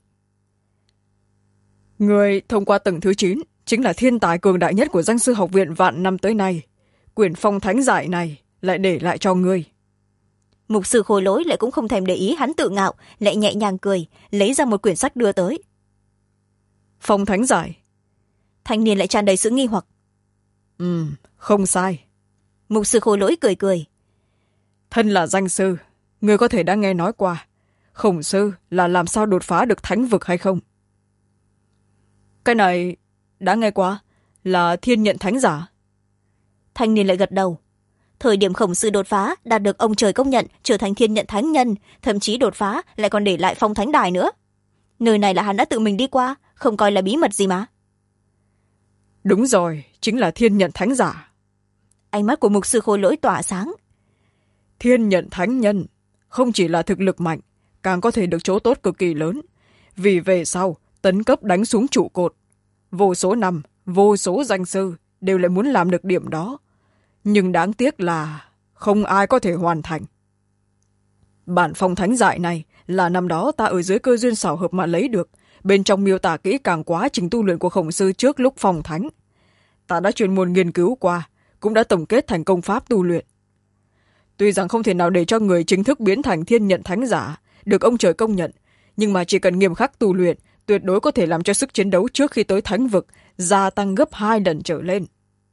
Người thông qua tầng thứ 9 chính là thiên tài cường đại nhất của danh sư học viện vạn năm tới nay. Quyển phong thánh giải này lại để lại cho ngươi. Mục sư Khôi Lỗi lại cũng không thèm để ý hắn tự ngạo, lại nhẹ nhàng cười, lấy ra một quyển sách đưa tới. Phong thánh giải. Thanh niên lại tràn đầy sự nghi hoặc. Không sai. Mục sư Khôi Lỗi cười cười. Thân là danh sư, người có thể đã nghe nói qua khổng sư là làm sao đột phá được thánh vực hay không? Cái này đã nghe qua, là thiên nhận thánh giả. Thanh niên lại gật đầu. thời điểm Khổng Sư đột phá đạt được ông trời công nhận trở thành thiên nhận thánh nhân, thậm chí đột phá lại còn để lại phong thánh đài nữa. Nơi này là hắn đã tự mình đi qua, không coi là bí mật gì mà. Đúng rồi, chính là thiên nhận thánh giả. Ánh mắt của mục sư Khôi Lỗi tỏa sáng. Thiên nhận thánh nhân không chỉ là thực lực mạnh, càng có thể được chỗ tốt cực kỳ lớn. Vì về sau tấn cấp đánh xuống trụ cột, vô số năm, vô số danh sư đều lại muốn làm được điểm đó, nhưng đáng tiếc là không ai có thể hoàn thành. Bản phong thánh dại này là năm đó ta ở dưới cơ duyên xảo hợp mà lấy được, bên trong miêu tả kỹ càng quá trình tu luyện của Khổng Sư trước lúc phong thánh. Ta đã chuyên môn nghiên cứu qua, cũng đã tổng kết thành công pháp tu luyện. Tuy rằng không thể nào để cho người chính thức biến thành thiên nhận thánh giả được ông trời công nhận, nhưng mà chỉ cần nghiêm khắc tu luyện, tuyệt đối có thể làm cho sức chiến đấu trước khi tới thánh vực gia tăng gấp 2 lần trở lên.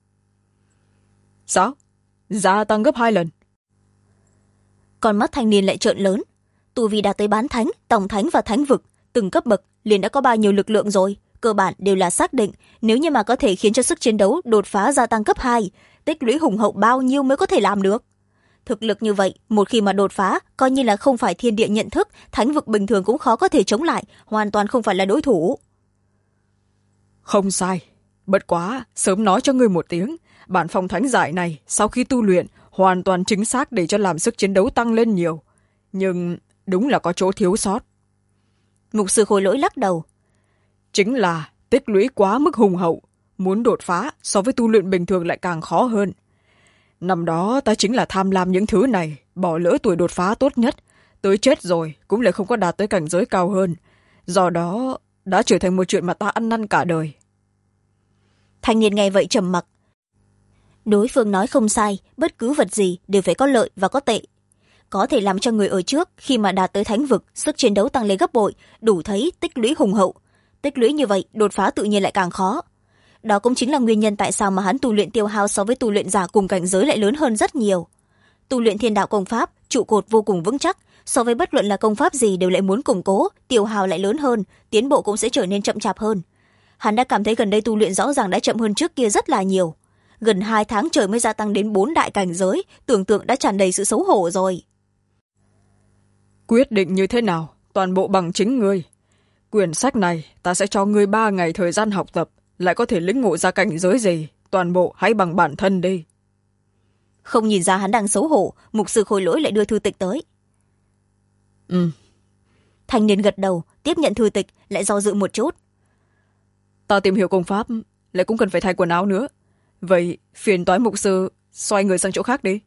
Sao? Gia tăng gấp 2 lần? Con mắt thanh niên lại trợn lớn. Tu vi đạt tới bán thánh, tổng thánh và thánh vực, từng cấp bậc liền đã có bao nhiêu lực lượng rồi, cơ bản đều là xác định. Nếu như mà có thể khiến cho sức chiến đấu đột phá gia tăng cấp 2, tích lũy hùng hậu bao nhiêu mới có thể làm được. Thực lực như vậy, một khi mà đột phá, coi như là không phải thiên địa nhận thức, thánh vực bình thường cũng khó có thể chống lại, hoàn toàn không phải là đối thủ. Không sai, bất quá sớm nói cho ngươi một tiếng, bản phong thánh giải này sau khi tu luyện hoàn toàn chính xác để cho làm sức chiến đấu tăng lên nhiều, nhưng đúng là có chỗ thiếu sót. Mục sư Khôi Lỗi lắc đầu. Chính là tích lũy quá mức hùng hậu, muốn đột phá so với tu luyện bình thường lại càng khó hơn. Năm đó ta chính là tham lam những thứ này, bỏ lỡ tuổi đột phá tốt nhất, tới chết rồi cũng lại không có đạt tới cảnh giới cao hơn, do đó đã trở thành một chuyện mà ta ăn năn cả đời. Thanh niên nghe vậy trầm mặc. Đối phương nói không sai, bất cứ vật gì đều phải có lợi và có tệ. Có thể làm cho người ở trước khi mà đạt tới thánh vực sức chiến đấu tăng lên gấp bội, đủ thấy tích lũy hùng hậu. Tích lũy như vậy đột phá tự nhiên lại càng khó. Đó cũng chính là nguyên nhân tại sao mà hắn tu luyện tiêu hao so với tu luyện giả cùng cảnh giới lại lớn hơn rất nhiều. Tu luyện thiên đạo công pháp, trụ cột vô cùng vững chắc, so với bất luận là công pháp gì đều lại muốn củng cố, tiêu hao lại lớn hơn, tiến bộ cũng sẽ trở nên chậm chạp hơn. Hắn đã cảm thấy gần đây tu luyện rõ ràng đã chậm hơn trước kia rất là nhiều. Gần 2 tháng trời mới gia tăng đến 4 đại cảnh giới, tưởng tượng đã tràn đầy sự xấu hổ rồi. Quyết định như thế nào, toàn bộ bằng chính ngươi. Quyển sách này ta sẽ cho ngươi 3 ngày thời gian học tập, lại có thể lĩnh ngộ ra cảnh giới gì, toàn bộ hãy bằng bản thân đi. Không nhìn ra hắn đang xấu hổ, mục sư Khôi Lỗi lại đưa thư tịch tới. Thanh niên gật đầu, tiếp nhận thư tịch, lại do dự một chút. Ta tìm hiểu công pháp, lại cũng cần phải thay quần áo nữa. Vậy phiền toái mục sư xoay người sang chỗ khác đi.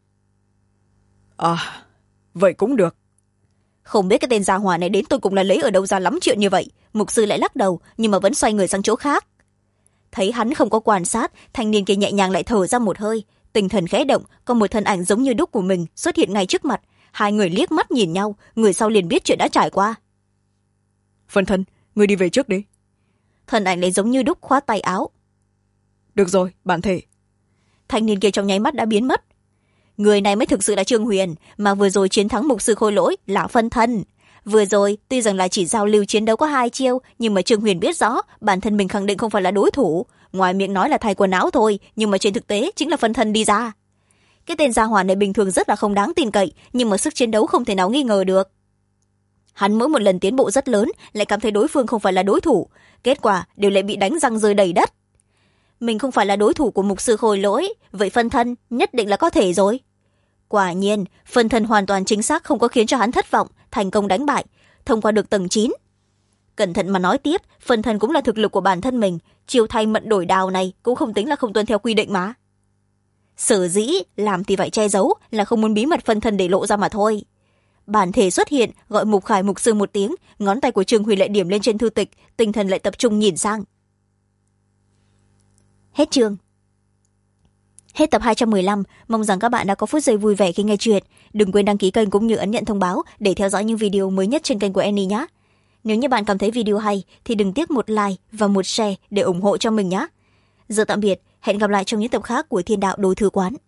À, vậy cũng được. Không biết cái tên gia hỏa này đến tôi cũng là lấy ở đâu ra lắm chuyện như vậy. Mục sư lại lắc đầu, nhưng mà vẫn xoay người sang chỗ khác. Thấy hắn không có quan sát, thanh niên kia nhẹ nhàng lại thở ra một hơi. Tinh thần khẽ động, có một thân ảnh giống như đúc của mình xuất hiện ngay trước mặt. Hai người liếc mắt nhìn nhau, người sau liền biết chuyện đã trải qua. Phân thân, người đi về trước đi. Thân ảnh lại giống như đúc khoát tay áo. Được rồi, bản thể. Thanh niên kia trong nháy mắt đã biến mất. Người này mới thực sự là Trương Huyền, mà vừa rồi chiến thắng mục sư Khôi Lỗi là phân thân. Vừa rồi tuy rằng là chỉ giao lưu chiến đấu có 2 chiêu, nhưng mà Trương Huyền biết rõ bản thân mình khẳng định không phải là đối thủ. Ngoài miệng nói là thay quần áo thôi, nhưng mà trên thực tế chính là phân thân đi ra. Cái tên gia hỏa này bình thường rất là không đáng tin cậy, nhưng mà sức chiến đấu không thể nào nghi ngờ được. Hắn mỗi một lần tiến bộ rất lớn, lại cảm thấy đối phương không phải là đối thủ, kết quả đều lại bị đánh răng rơi đầy đất. Mình không phải là đối thủ của mục sư Khôi Lỗi, vậy phân thân nhất định là có thể rồi. Quả nhiên, phân thân hoàn toàn chính xác không có khiến cho hắn thất vọng, thành công đánh bại, thông qua được tầng 9. Cẩn thận mà nói tiếp, phân thân cũng là thực lực của bản thân mình, chiêu thay mận đổi đào này cũng không tính là không tuân theo quy định mà. Sở dĩ làm thì phải che giấu, là không muốn bí mật phân thân để lộ ra mà thôi. Bản thể xuất hiện, gọi Mục Khải mục sư một tiếng, ngón tay của Trương Huy lại điểm lên trên thư tịch, tinh thần lại tập trung nhìn sang. Hết chương. Hết tập 215, mong rằng các bạn đã có phút giây vui vẻ khi nghe chuyện. Đừng quên đăng ký kênh cũng như ấn nhận thông báo để theo dõi những video mới nhất trên kênh của Annie nhé. Nếu như bạn cảm thấy video hay thì đừng tiếc một like và một share để ủng hộ cho mình nhé. Giờ tạm biệt, hẹn gặp lại trong những tập khác của Thiên Đạo Đồ Thư Quán.